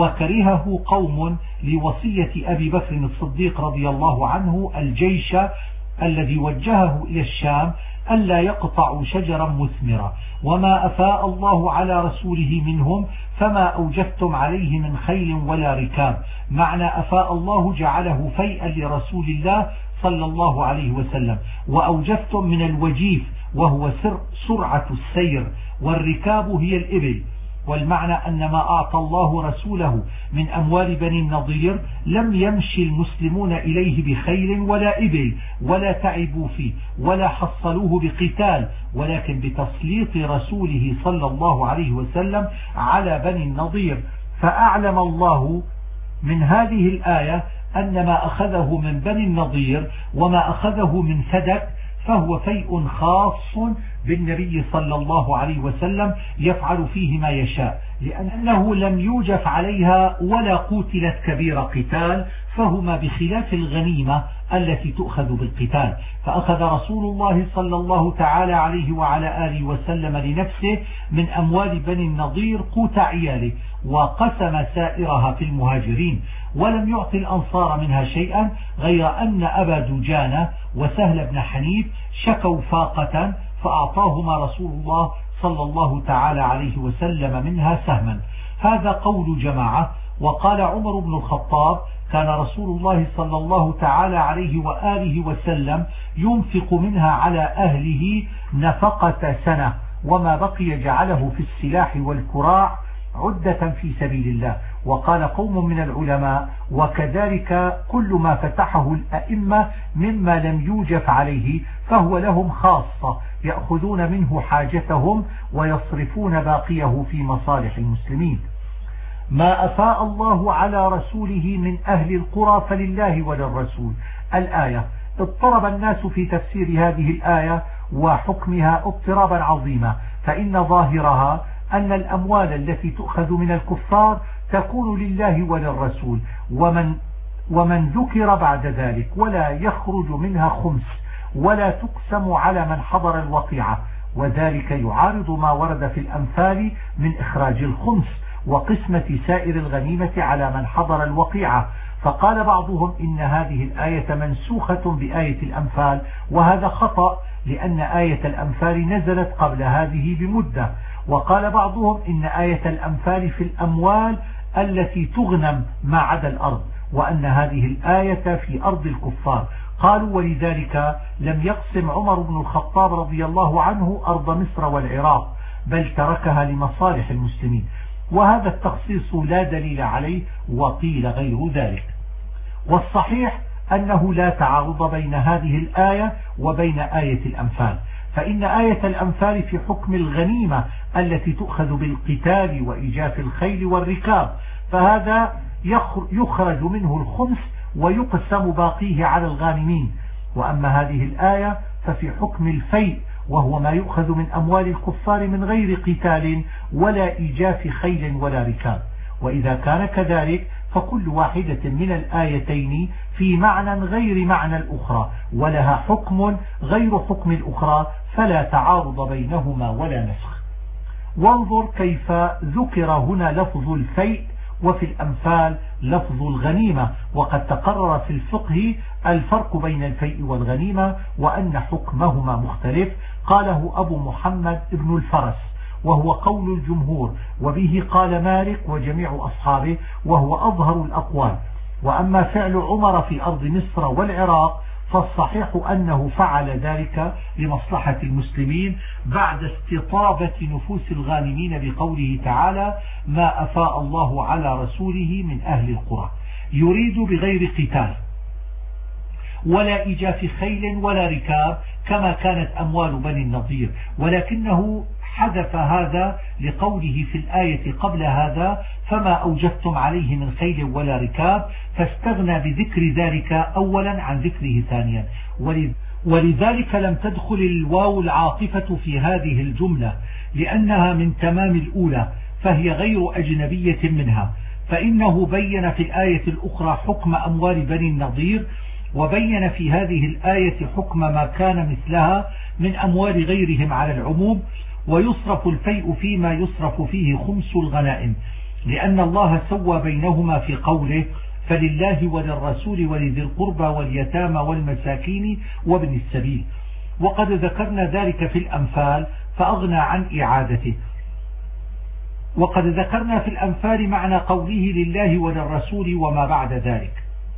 وكرهه قوم لوصية أبي بكر الصديق رضي الله عنه الجيش الذي وجهه إلى الشام ألا يقطعوا شجرا مثمرا. وما أفاء الله على رسوله منهم فما أوجفتم عليه من خيل ولا ركاب. معنى أفاء الله جعله فيئا لرسول الله صلى الله عليه وسلم. وأوجفتم من الوجيف وهو سرعة السير، والركاب هي الإبل. والمعنى أن ما أعطى الله رسوله من أموال بني النضير لم يمشي المسلمون إليه بخيل ولا إبل ولا تعبوا فيه ولا حصلوه بقتال، ولكن بتسليط رسوله صلى الله عليه وسلم على بني النضير. فأعلم الله من هذه الآية أن ما أخذه من بني النضير وما أخذه من فدك فهو فيء خاص بالنبي صلى الله عليه وسلم يفعل فيه ما يشاء، لأنه لم يوجف عليها ولا قتلت كبير قتال، فهما بخلاف الغنيمة التي تؤخذ بالقتال. فأخذ رسول الله صلى الله تعالى عليه وعلى آله وسلم لنفسه من أموال بني النضير قوت عياله، وقسم سائرها في المهاجرين، ولم يعطي الأنصار منها شيئا، غير أن أبا دجانة وسهل بن حنيف شكوا فاقة فأعطاهما رسول الله صلى الله تعالى عليه وسلم منها سهما. هذا قول جماعة. وقال عمر بن الخطاب: كان رسول الله صلى الله تعالى عليه وآله وسلم ينفق منها على أهله نفقة سنة، وما بقي جعله في السلاح والكراع عدة في سبيل الله. وقال قوم من العلماء: وكذلك كل ما فتحه الأئمة مما لم يوجف عليه فهو لهم خاصة، يأخذون منه حاجتهم ويصرفون باقيه في مصالح المسلمين. ما أفاء الله على رسوله من أهل القرى فلله وللرسول. الآية. اضطرب الناس في تفسير هذه الآية وحكمها اضطرابا عظيما، فإن ظاهرها أن الأموال التي تؤخذ من الكفار تكون لله وللرسول، ومن ذكر بعد ذلك ولا يخرج منها خمس ولا تقسم على من حضر الوقيعة، وذلك يعارض ما ورد في الأنفال من إخراج الخمس وقسمة سائر الغنيمة على من حضر الوقيعة. فقال بعضهم إن هذه الآية منسوخة بآية الأنفال، وهذا خطأ، لأن آية الأنفال نزلت قبل هذه بمدة. وقال بعضهم إن آية الأنفال في الأموال التي تغنم ما عدا الأرض، وأن هذه الآية في أرض الكفار. قالوا: ولذلك لم يقسم عمر بن الخطاب رضي الله عنه أرض مصر والعراق، بل تركها لمصالح المسلمين. وهذا التخصيص لا دليل عليه وقيل غير ذلك. والصحيح أنه لا تعارض بين هذه الآية وبين آية الأنفال، فإن آية الأنفال في حكم الغنيمة التي تؤخذ بالقتال وإيجاف الخيل والركاب، فهذا يخرج منه الخمس ويقسم باقيه على الغانمين. وأما هذه الآية ففي حكم الفيء، وهو ما يؤخذ من أموال الكفار من غير قتال ولا إيجاف خيل ولا ركاب. وإذا كان كذلك فكل واحدة من الآيتين في معنى غير معنى الأخرى، ولها حكم غير حكم الأخرى، فلا تعارض بينهما ولا نسخ. وانظر كيف ذكر هنا لفظ الفيء وفي الأنفال لفظ الغنيمة، وقد تقرر في الفقه الفرق بين الفيء والغنيمة وأن حكمهما مختلف. قاله أبو محمد ابن الفرس، وهو قول الجمهور، وبه قال مالك وجميع أصحابه، وهو أظهر الأقوال. وأما فعل عمر في أرض مصر والعراق فالصحيح أنه فعل ذلك لمصلحة المسلمين بعد استطابة نفوس الغانمين بقوله تعالى: ما أفاء الله على رسوله من أهل القرى، يريد بغير قتال ولا إيجاف خيل ولا ركاب كما كانت أموال بني النضير، ولكنه حذف هذا لقوله في الآية قبل هذا: فما أوجفتم عليه من خيل ولا ركاب، فاستغنى بذكر ذلك أولا عن ذكره ثانيا. ولذلك لم تدخل الواو العاطفة في هذه الجملة لأنها من تمام الأولى، فهي غير أجنبية منها. فإنه بين في الآية الأخرى حكم أموال بني النضير، وبين في هذه الآية حكم ما كان مثلها من أموال غيرهم على العموم. ويصرف الفيء فيما يصرف فيه خمس الغنائم، لأن الله سوى بينهما في قوله: فلله وللرسول ولذي القربى واليتامى والمساكين وابن السبيل. وقد ذكرنا ذلك في الأنفال فأغنى عن إعادته. وقد ذكرنا في الأنفال معنى قوله لله وللرسول وما بعد ذلك: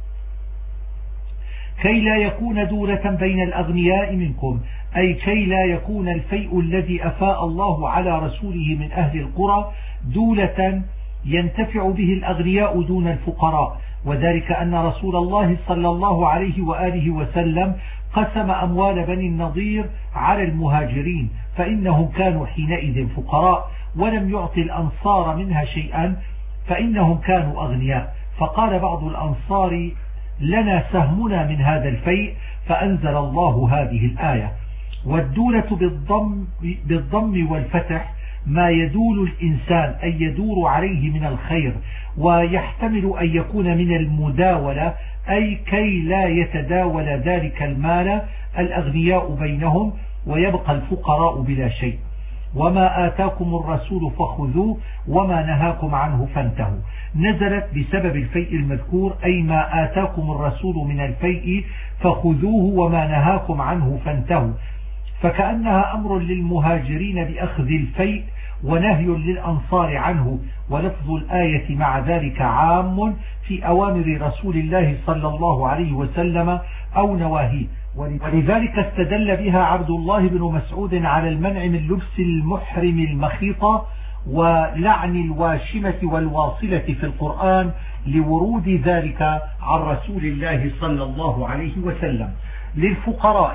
كي لا يكون دولة بين الأغنياء منكم، أي كي لا يكون الفيء الذي أفاء الله على رسوله من أهل القرى دولة ينتفع به الأغنياء دون الفقراء. وذلك أن رسول الله صلى الله عليه وآله وسلم قسم أموال بني النضير على المهاجرين، فإنهم كانوا حينئذ فقراء، ولم يعطي الأنصار منها شيئا فإنهم كانوا أغنياء. فقال بعض الأنصار: لنا سهمنا من هذا الفيء، فأنزل الله هذه الآية. والدولة بالضم والفتح ما يدول الإنسان أي يدور عليه من الخير، ويحتمل أن يكون من المداولة، أي كي لا يتداول ذلك المال الأغنياء بينهم ويبقى الفقراء بلا شيء. وما آتاكم الرسول فخذوه وما نهاكم عنه فانتهوا، نزلت بسبب الفيء المذكور، أي ما آتاكم الرسول من الفيء فخذوه وما نهاكم عنه فانتهوا، فكأنها أمر للمهاجرين بأخذ الفيء ونهي للأنصار عنه. ولفظ الآية مع ذلك عام في أوامر رسول الله صلى الله عليه وسلم أو نواهيه. ولذلك استدل بها عبد الله بن مسعود على المنع من لبس المحرم المخيط ولعن الواشمة والواصلة في القرآن لورود ذلك عن رسول الله صلى الله عليه وسلم. للفقراء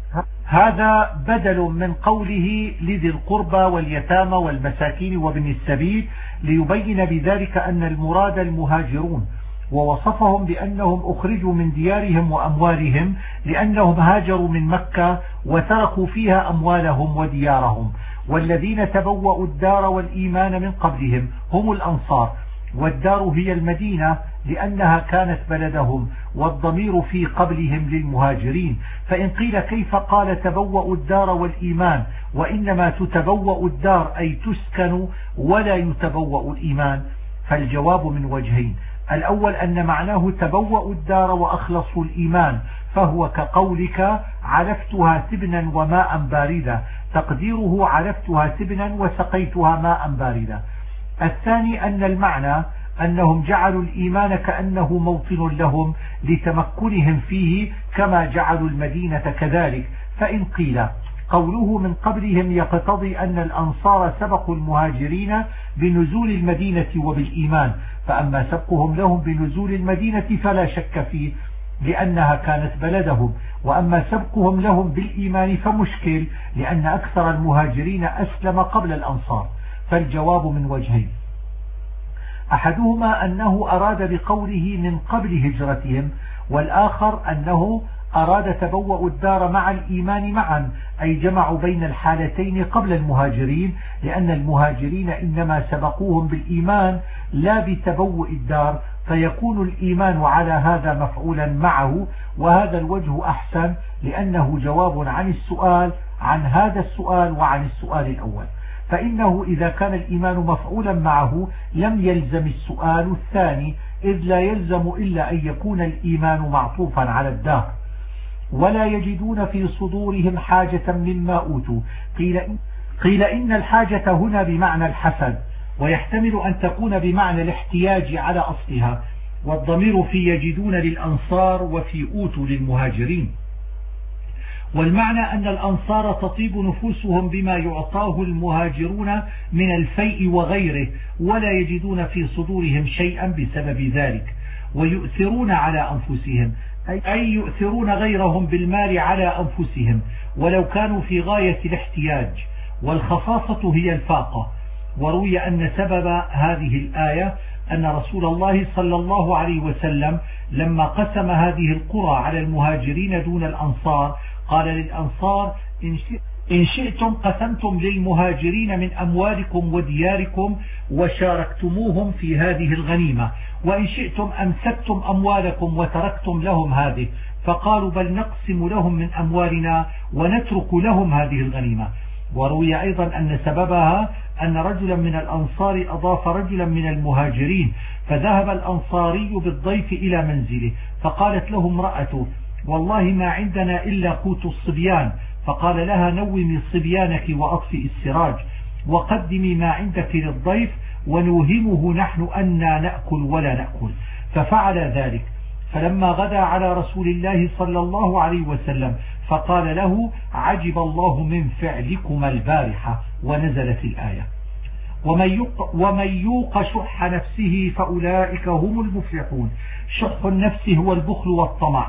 هذا بدل من قوله لذي القربى واليتامى والمساكين وابن السبيل، ليبين بذلك أن المراد المهاجرون، ووصفهم بأنهم أخرجوا من ديارهم وأموالهم لأنهم هاجروا من مكة وتركوا فيها أموالهم وديارهم. والذين تبوأوا الدار والإيمان من قبلهم هم الأنصار، والدار هي المدينة لأنها كانت بلدهم، والضمير في قبلهم للمهاجرين. فإن قيل كيف قال تبوأوا الدار والإيمان، وإنما تتبوأ الدار أي تسكن ولا يتبوأ الإيمان، فالجواب من وجهين: الأول أن معناه تبوأوا الدار وأخلصوا الإيمان، فهو كقولك علفتها سبنا وماء باردا، تقديره علفتها سبنا وسقيتها ماء باردا. الثاني أن المعنى أنهم جعلوا الإيمان كأنه موطن لهم لتمكنهم فيه كما جعلوا المدينة كذلك. فإن قيل قوله من قبلهم يقتضي أن الأنصار سبقوا المهاجرين بنزول المدينة وبالإيمان، فأما سبقهم لهم بنزول المدينة فلا شك فيه لأنها كانت بلدهم، وأما سبقهم لهم بالإيمان فمشكل لأن أكثر المهاجرين أسلم قبل الأنصار. فالجواب من وجهين: أحدهما أنه أراد بقوله من قبل هجرتهم، والآخر أنه أراد تبوأ الدار مع الإيمان معا، أي جمعوا بين الحالتين قبل المهاجرين، لأن المهاجرين إنما سبقوهم بالإيمان لا بتبوء الدار، فيكون الإيمان على هذا مفعولا معه، وهذا الوجه أحسن لأنه جواب عن السؤال عن هذا السؤال وعن السؤال الأول. فإنه إذا كان الإيمان مفعولا معه لم يلزم السؤال الثاني، إذ لا يلزم إلا أن يكون الإيمان معطوفا على الدار. ولا يجدون في صدورهم حاجة مما أوتوا، قيل إن الحاجة هنا بمعنى الحسد، ويحتمل أن تكون بمعنى الاحتياج على أصلها، والضمير في يجدون للأنصار وفي أوتوا للمهاجرين. والمعنى أن الأنصار تطيب نفوسهم بما يعطاه المهاجرون من الفيء وغيره، ولا يجدون في صدورهم شيئا بسبب ذلك، ويؤثرون على أنفسهم، أي يؤثرون غيرهم بالمال على أنفسهم ولو كانوا في غاية الاحتياج، والخصاصة هي الفاقة. وروي أن سبب هذه الآية أن رسول الله صلى الله عليه وسلم لما قسم هذه القرى على المهاجرين دون الأنصار قال للأنصار: إن شئتم قسمتم للمهاجرين من أموالكم ودياركم وشاركتموهم في هذه الغنيمة، وإن شئتم أمسكتم أموالكم وتركتم لهم هذه. فقالوا: بل نقسم لهم من أموالنا ونترك لهم هذه الغنيمة. وروي أيضا أن سببها أن رجلا من الأنصار أضاف رجلا من المهاجرين، فذهب الأنصاري بالضيف إلى منزله، فقالت له امرأته: والله ما عندنا إلا قوت الصبيان. فقال لها: نومي صبيانك وأطفئ السراج وقدمي ما عندك للضيف ونوهمه نحن أننا نأكل ولا نأكل. ففعل ذلك. فلما غدا على رسول الله صلى الله عليه وسلم فقال له: عجب الله من فعلكما البارحة، ونزلت الآية: ومن يوق شح نفسه فأولئك هم المفلحون. شح النفس هو البخل والطمع.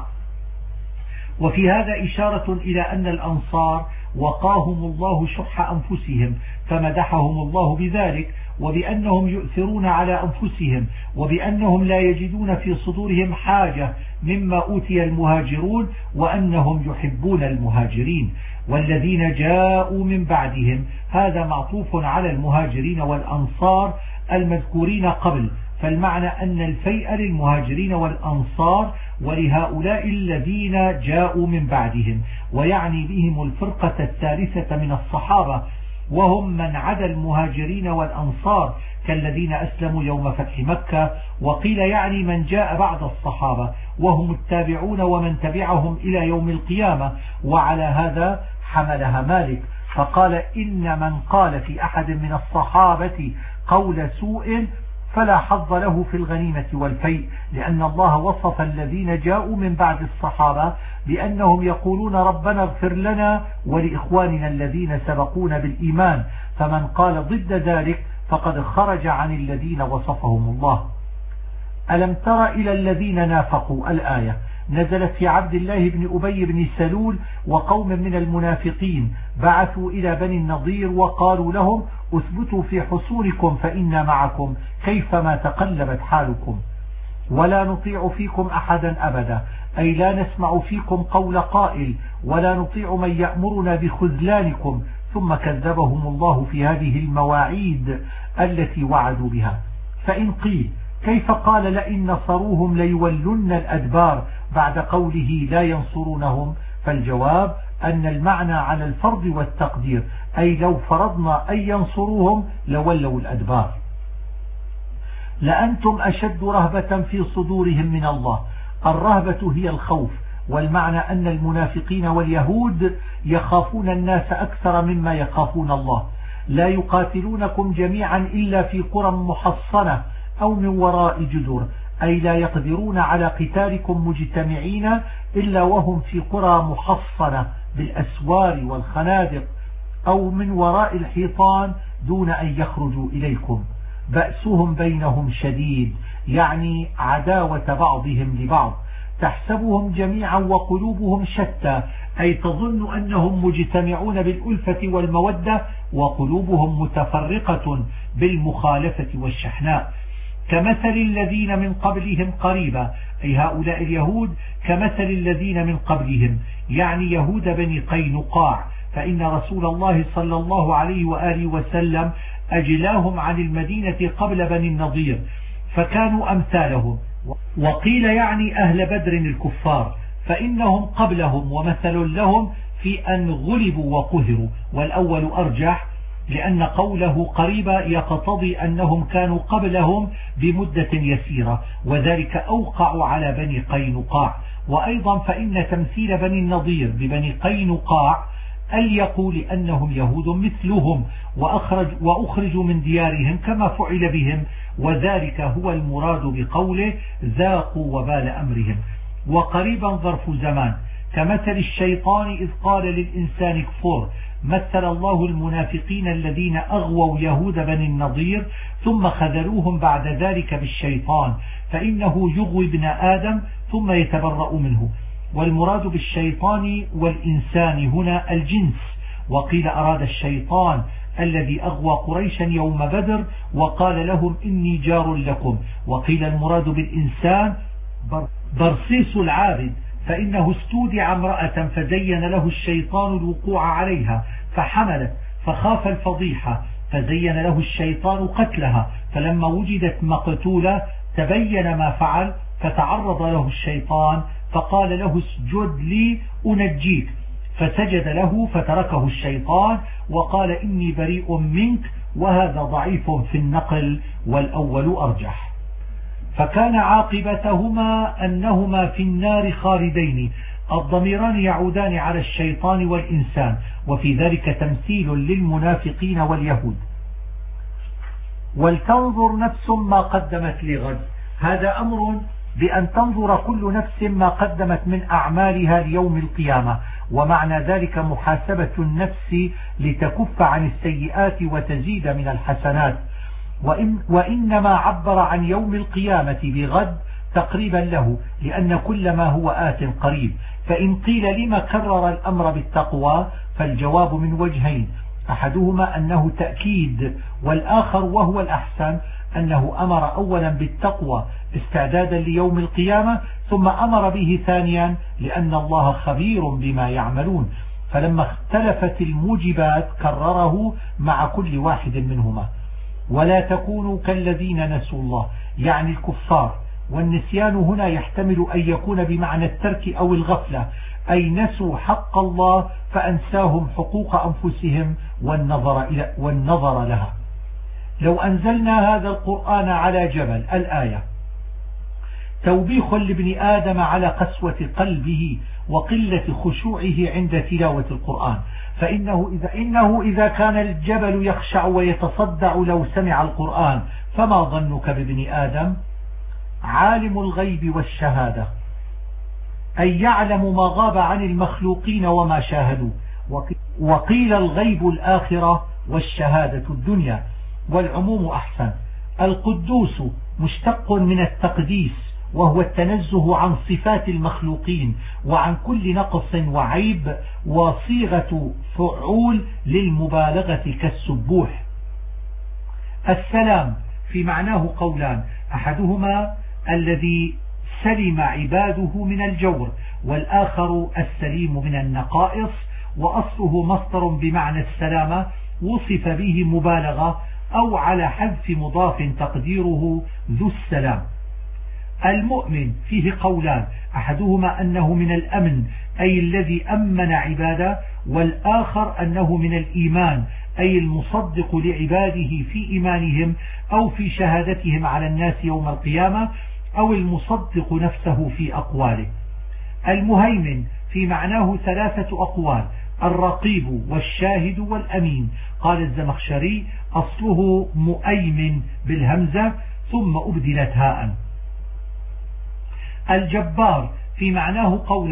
وفي هذا إشارة إلى أن الأنصار وقاهم الله شح أنفسهم، فمدحهم الله بذلك، وبأنهم يؤثرون على أنفسهم، وبأنهم لا يجدون في صدورهم حاجة مما أوتي المهاجرون، وأنهم يحبون المهاجرين. والذين جاءوا من بعدهم هذا معطوف على المهاجرين والأنصار المذكورين قبل، فالمعنى أن الفيء للمهاجرين والأنصار ولهؤلاء الذين جاءوا من بعدهم، ويعني بهم الفرقة الثالثة من الصحابة، وهم من عدا المهاجرين والأنصار كالذين أسلموا يوم فتح مكة. وقيل يعني من جاء بعد الصحابة وهم التابعون ومن تبعهم إلى يوم القيامة. وعلى هذا حملها مالك فقال: إن من قال في أحد من الصحابة قول سوء فلا حظ له في الغنيمة والفيء، لأن الله وصف الذين جاءوا من بعد الصحابة بأنهم يقولون: ربنا اغفر لنا ولإخواننا الذين سبقونا بالإيمان، فمن قال ضد ذلك فقد خرج عن الذين وصفهم الله. ألم تر إلى الذين نافقوا؟ الآية نزلت في عبد الله بن أبي بن سلول وقوم من المنافقين بعثوا إلى بني النضير وقالوا لهم: اثبتوا في حصونكم فإنا معكم كيفما تقلبت حالكم، ولا نطيع فيكم أحدا أبدا، أي لا نسمع فيكم قول قائل، ولا نطيع من يأمرنا بخذلانكم. ثم كذبهم الله في هذه المواعيد التي وعدوا بها. فإن قيل: كيف قال لئن نصروهم ليولن الأدبار بعد قوله لا ينصرونهم؟ فالجواب أن المعنى على الفرض والتقدير، أي لو فرضنا أن ينصروهم لولوا الأدبار. لأنتم أشد رهبة في صدورهم من الله. الرهبة هي الخوف، والمعنى أن المنافقين واليهود يخافون الناس أكثر مما يخافون الله. لا يقاتلونكم جميعا إلا في قرى محصنة أو من وراء جدر، أي لا يقدرون على قتالكم مجتمعين إلا وهم في قرى محصنة بالأسوار والخنادق أو من وراء الحيطان دون أن يخرجوا إليكم. بأسهم بينهم شديد، يعني عداوة بعضهم لبعض. تحسبهم جميعا وقلوبهم شتى، أي تظن أنهم مجتمعون بالألفة والمودة وقلوبهم متفرقة بالمخالفة والشحناء. كمثل الذين من قبلهم قريبا، أي هؤلاء اليهود كمثل الذين من قبلهم، يعني يهود بني قينقاع، فإن رسول الله صلى الله عليه وآله وسلم أجلاهم عن المدينة قبل بني النضير فكانوا أمثالهم. وقيل يعني أهل بدر الكفار، فإنهم قبلهم ومثل لهم في أن غلبوا وقهروا، والأول أرجح لأن قوله قريبا يقتضي أنهم كانوا قبلهم بمدة يسيرة، وذلك أوقع على بني قينقاع. وأيضا فإن تمثيل بني النضير ببني قينقاع أليق لأنهم يهود مثلهم وأخرجوا من ديارهم كما فعل بهم، وذلك هو المراد بقوله ذاقوا وبال أمرهم. وقريبا ظرف زمان، كمثل الشيطان إذ قال للإنسان كفر. مثل الله المنافقين الذين أغووا يهود بني النضير ثم خذلوهم بعد ذلك بالشيطان، فإنه يغوي ابن آدم ثم يتبرأ منه. والمراد بالشيطان والإنسان هنا الجنس. وقيل أراد الشيطان الذي أغوى قريشا يوم بدر وقال لهم إني جار لكم. وقيل المراد بالإنسان برصيص العابد، فإنه استودع امرأة فزين له الشيطان الوقوع عليها فحملت فخاف الفضيحة فزين له الشيطان قتلها، فلما وجدت مقتولة تبين ما فعل فتعرض له الشيطان فقال له اسجد لي أنجيك، فسجد له فتركه الشيطان وقال إني بريء منك، وهذا ضعيف في النقل والأول أرجح. فكان عاقبتهما أنهما في النار خالدين. الضميران يعودان على الشيطان والإنسان، وفي ذلك تمثيل للمنافقين واليهود. ولتنظر نفس ما قدمت لغد، هذا أمر بأن تنظر كل نفس ما قدمت من أعمالها ليوم القيامة، ومعنى ذلك محاسبة النفس لتكف عن السيئات وتزيد من الحسنات. وإنما عبر عن يوم القيامة بغد تقريبا له، لأن كل ما هو آت قريب. فإن قيل لما كرر الأمر بالتقوى فالجواب من وجهين، أحدهما أنه تأكيد، والآخر وهو الأحسن أنه أمر أولا بالتقوى استعدادا ليوم القيامة، ثم أمر به ثانيا لأن الله خبير بما يعملون، فلما اختلفت الموجبات كرره مع كل واحد منهما. ولا تكونوا كالذين نسوا الله، يعني الكفار. والنسيان هنا يحتمل أن يكون بمعنى الترك أو الغفلة، أي نسوا حق الله فأنساهم حقوق أنفسهم والنظر لها. لو أنزلنا هذا القرآن على جبل، الآية توبيخ لابن آدم على قسوة قلبه وقلة خشوعه عند تلاوة القرآن، فإنه إذا كان الجبل يخشع ويتصدع لو سمع القرآن، فما ظنك بابن آدم؟ عالم الغيب والشهادة، أي يعلم ما غاب عن المخلوقين وما شاهدوا. وقيل الغيب الآخرة والشهادة الدنيا، والعموم أحسن. القدوس مشتق من التقديس، وهو التنزه عن صفات المخلوقين وعن كل نقص وعيب، وصيغة فعول للمبالغة كالسبوح. السلام في معناه قولان، أحدهما الذي سلم عباده من الجور، والآخر السليم من النقائص، وأصله مصدر بمعنى السلامة وصف به مبالغة أو على حذف مضاف تقديره ذو السلام. المؤمن فيه قولان، أحدهما أنه من الأمن أي الذي أمن عباده، والآخر أنه من الإيمان أي المصدق لعباده في إيمانهم أو في شهادتهم على الناس يوم القيامة، أو المصدق نفسه في أقواله. المهيمن في معناه ثلاثة أقوال، الرقيب والشاهد والأمين. قال الزمخشري أصله مؤيمن بالهمزة ثم أبدلت هاء. الجبار في معناه قولان،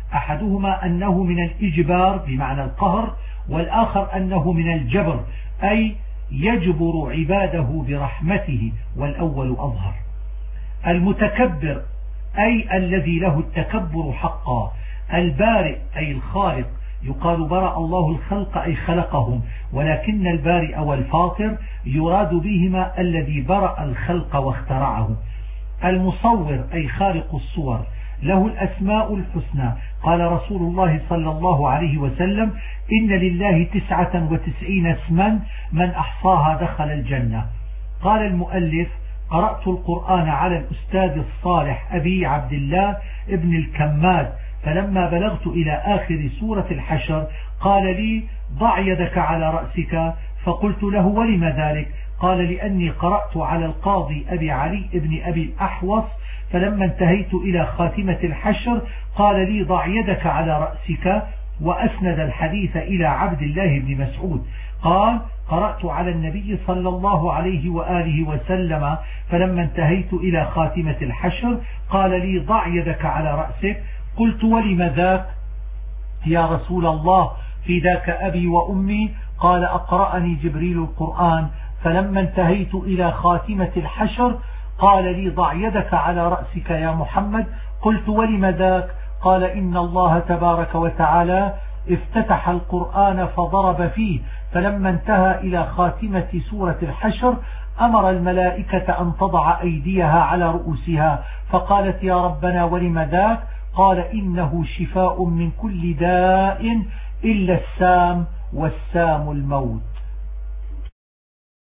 أحدهما أنه من الإجبار بمعنى القهر، والآخر أنه من الجبر أي يجبر عباده برحمته، والأول أظهر. المتكبر أي الذي له التكبر حقا. البارئ أي الخالق، يقال برأ الله الخلق أي خلقهم، ولكن البارئ والفاطر يراد بهما الذي برأ الخلق واخترعه. المصور أي خالق الصور، له الأسماء الحسنى. قال رسول الله صلى الله عليه وسلم: إن لله 99 اسما من أحصاها دخل الجنة. قال المؤلف: قرأت القرآن على الأستاذ الصالح أبي عبد الله ابن الكماد، فلما بلغت إلى آخر سورة الحشر قال لي: ضع يدك على رأسك. فقلت له: ولم ذلك؟ قال: لأني قرأت على القاضي أبي علي ابن أبي الأحوص، فلما انتهيت إلى خاتمة الحشر قال لي: ضع يدك على رأسك، وأسند الحديث إلى عبد الله بن مسعود. قال: قرأت على النبي صلى الله عليه وآله وسلم، فلما انتهيت إلى خاتمة الحشر قال لي: ضع يدك على رأسك. قلت: ولم ذاك يا رسول الله؟ فداك أبي وأمي. قال: أقرأني جبريل القرآن، فلما انتهيت إلى خاتمة الحشر قال لي: ضع يدك على رأسك يا محمد. قلت: ولم ذاك؟ قال: إن الله تبارك وتعالى افتتح القرآن فضرب فيه، فلما انتهى إلى خاتمة سورة الحشر أمر الملائكة أن تضع أيديها على رؤوسها، فقالت: يا ربنا ولم ذاك؟ قال: إنه شفاء من كل داء إلا السام، والسام الموت.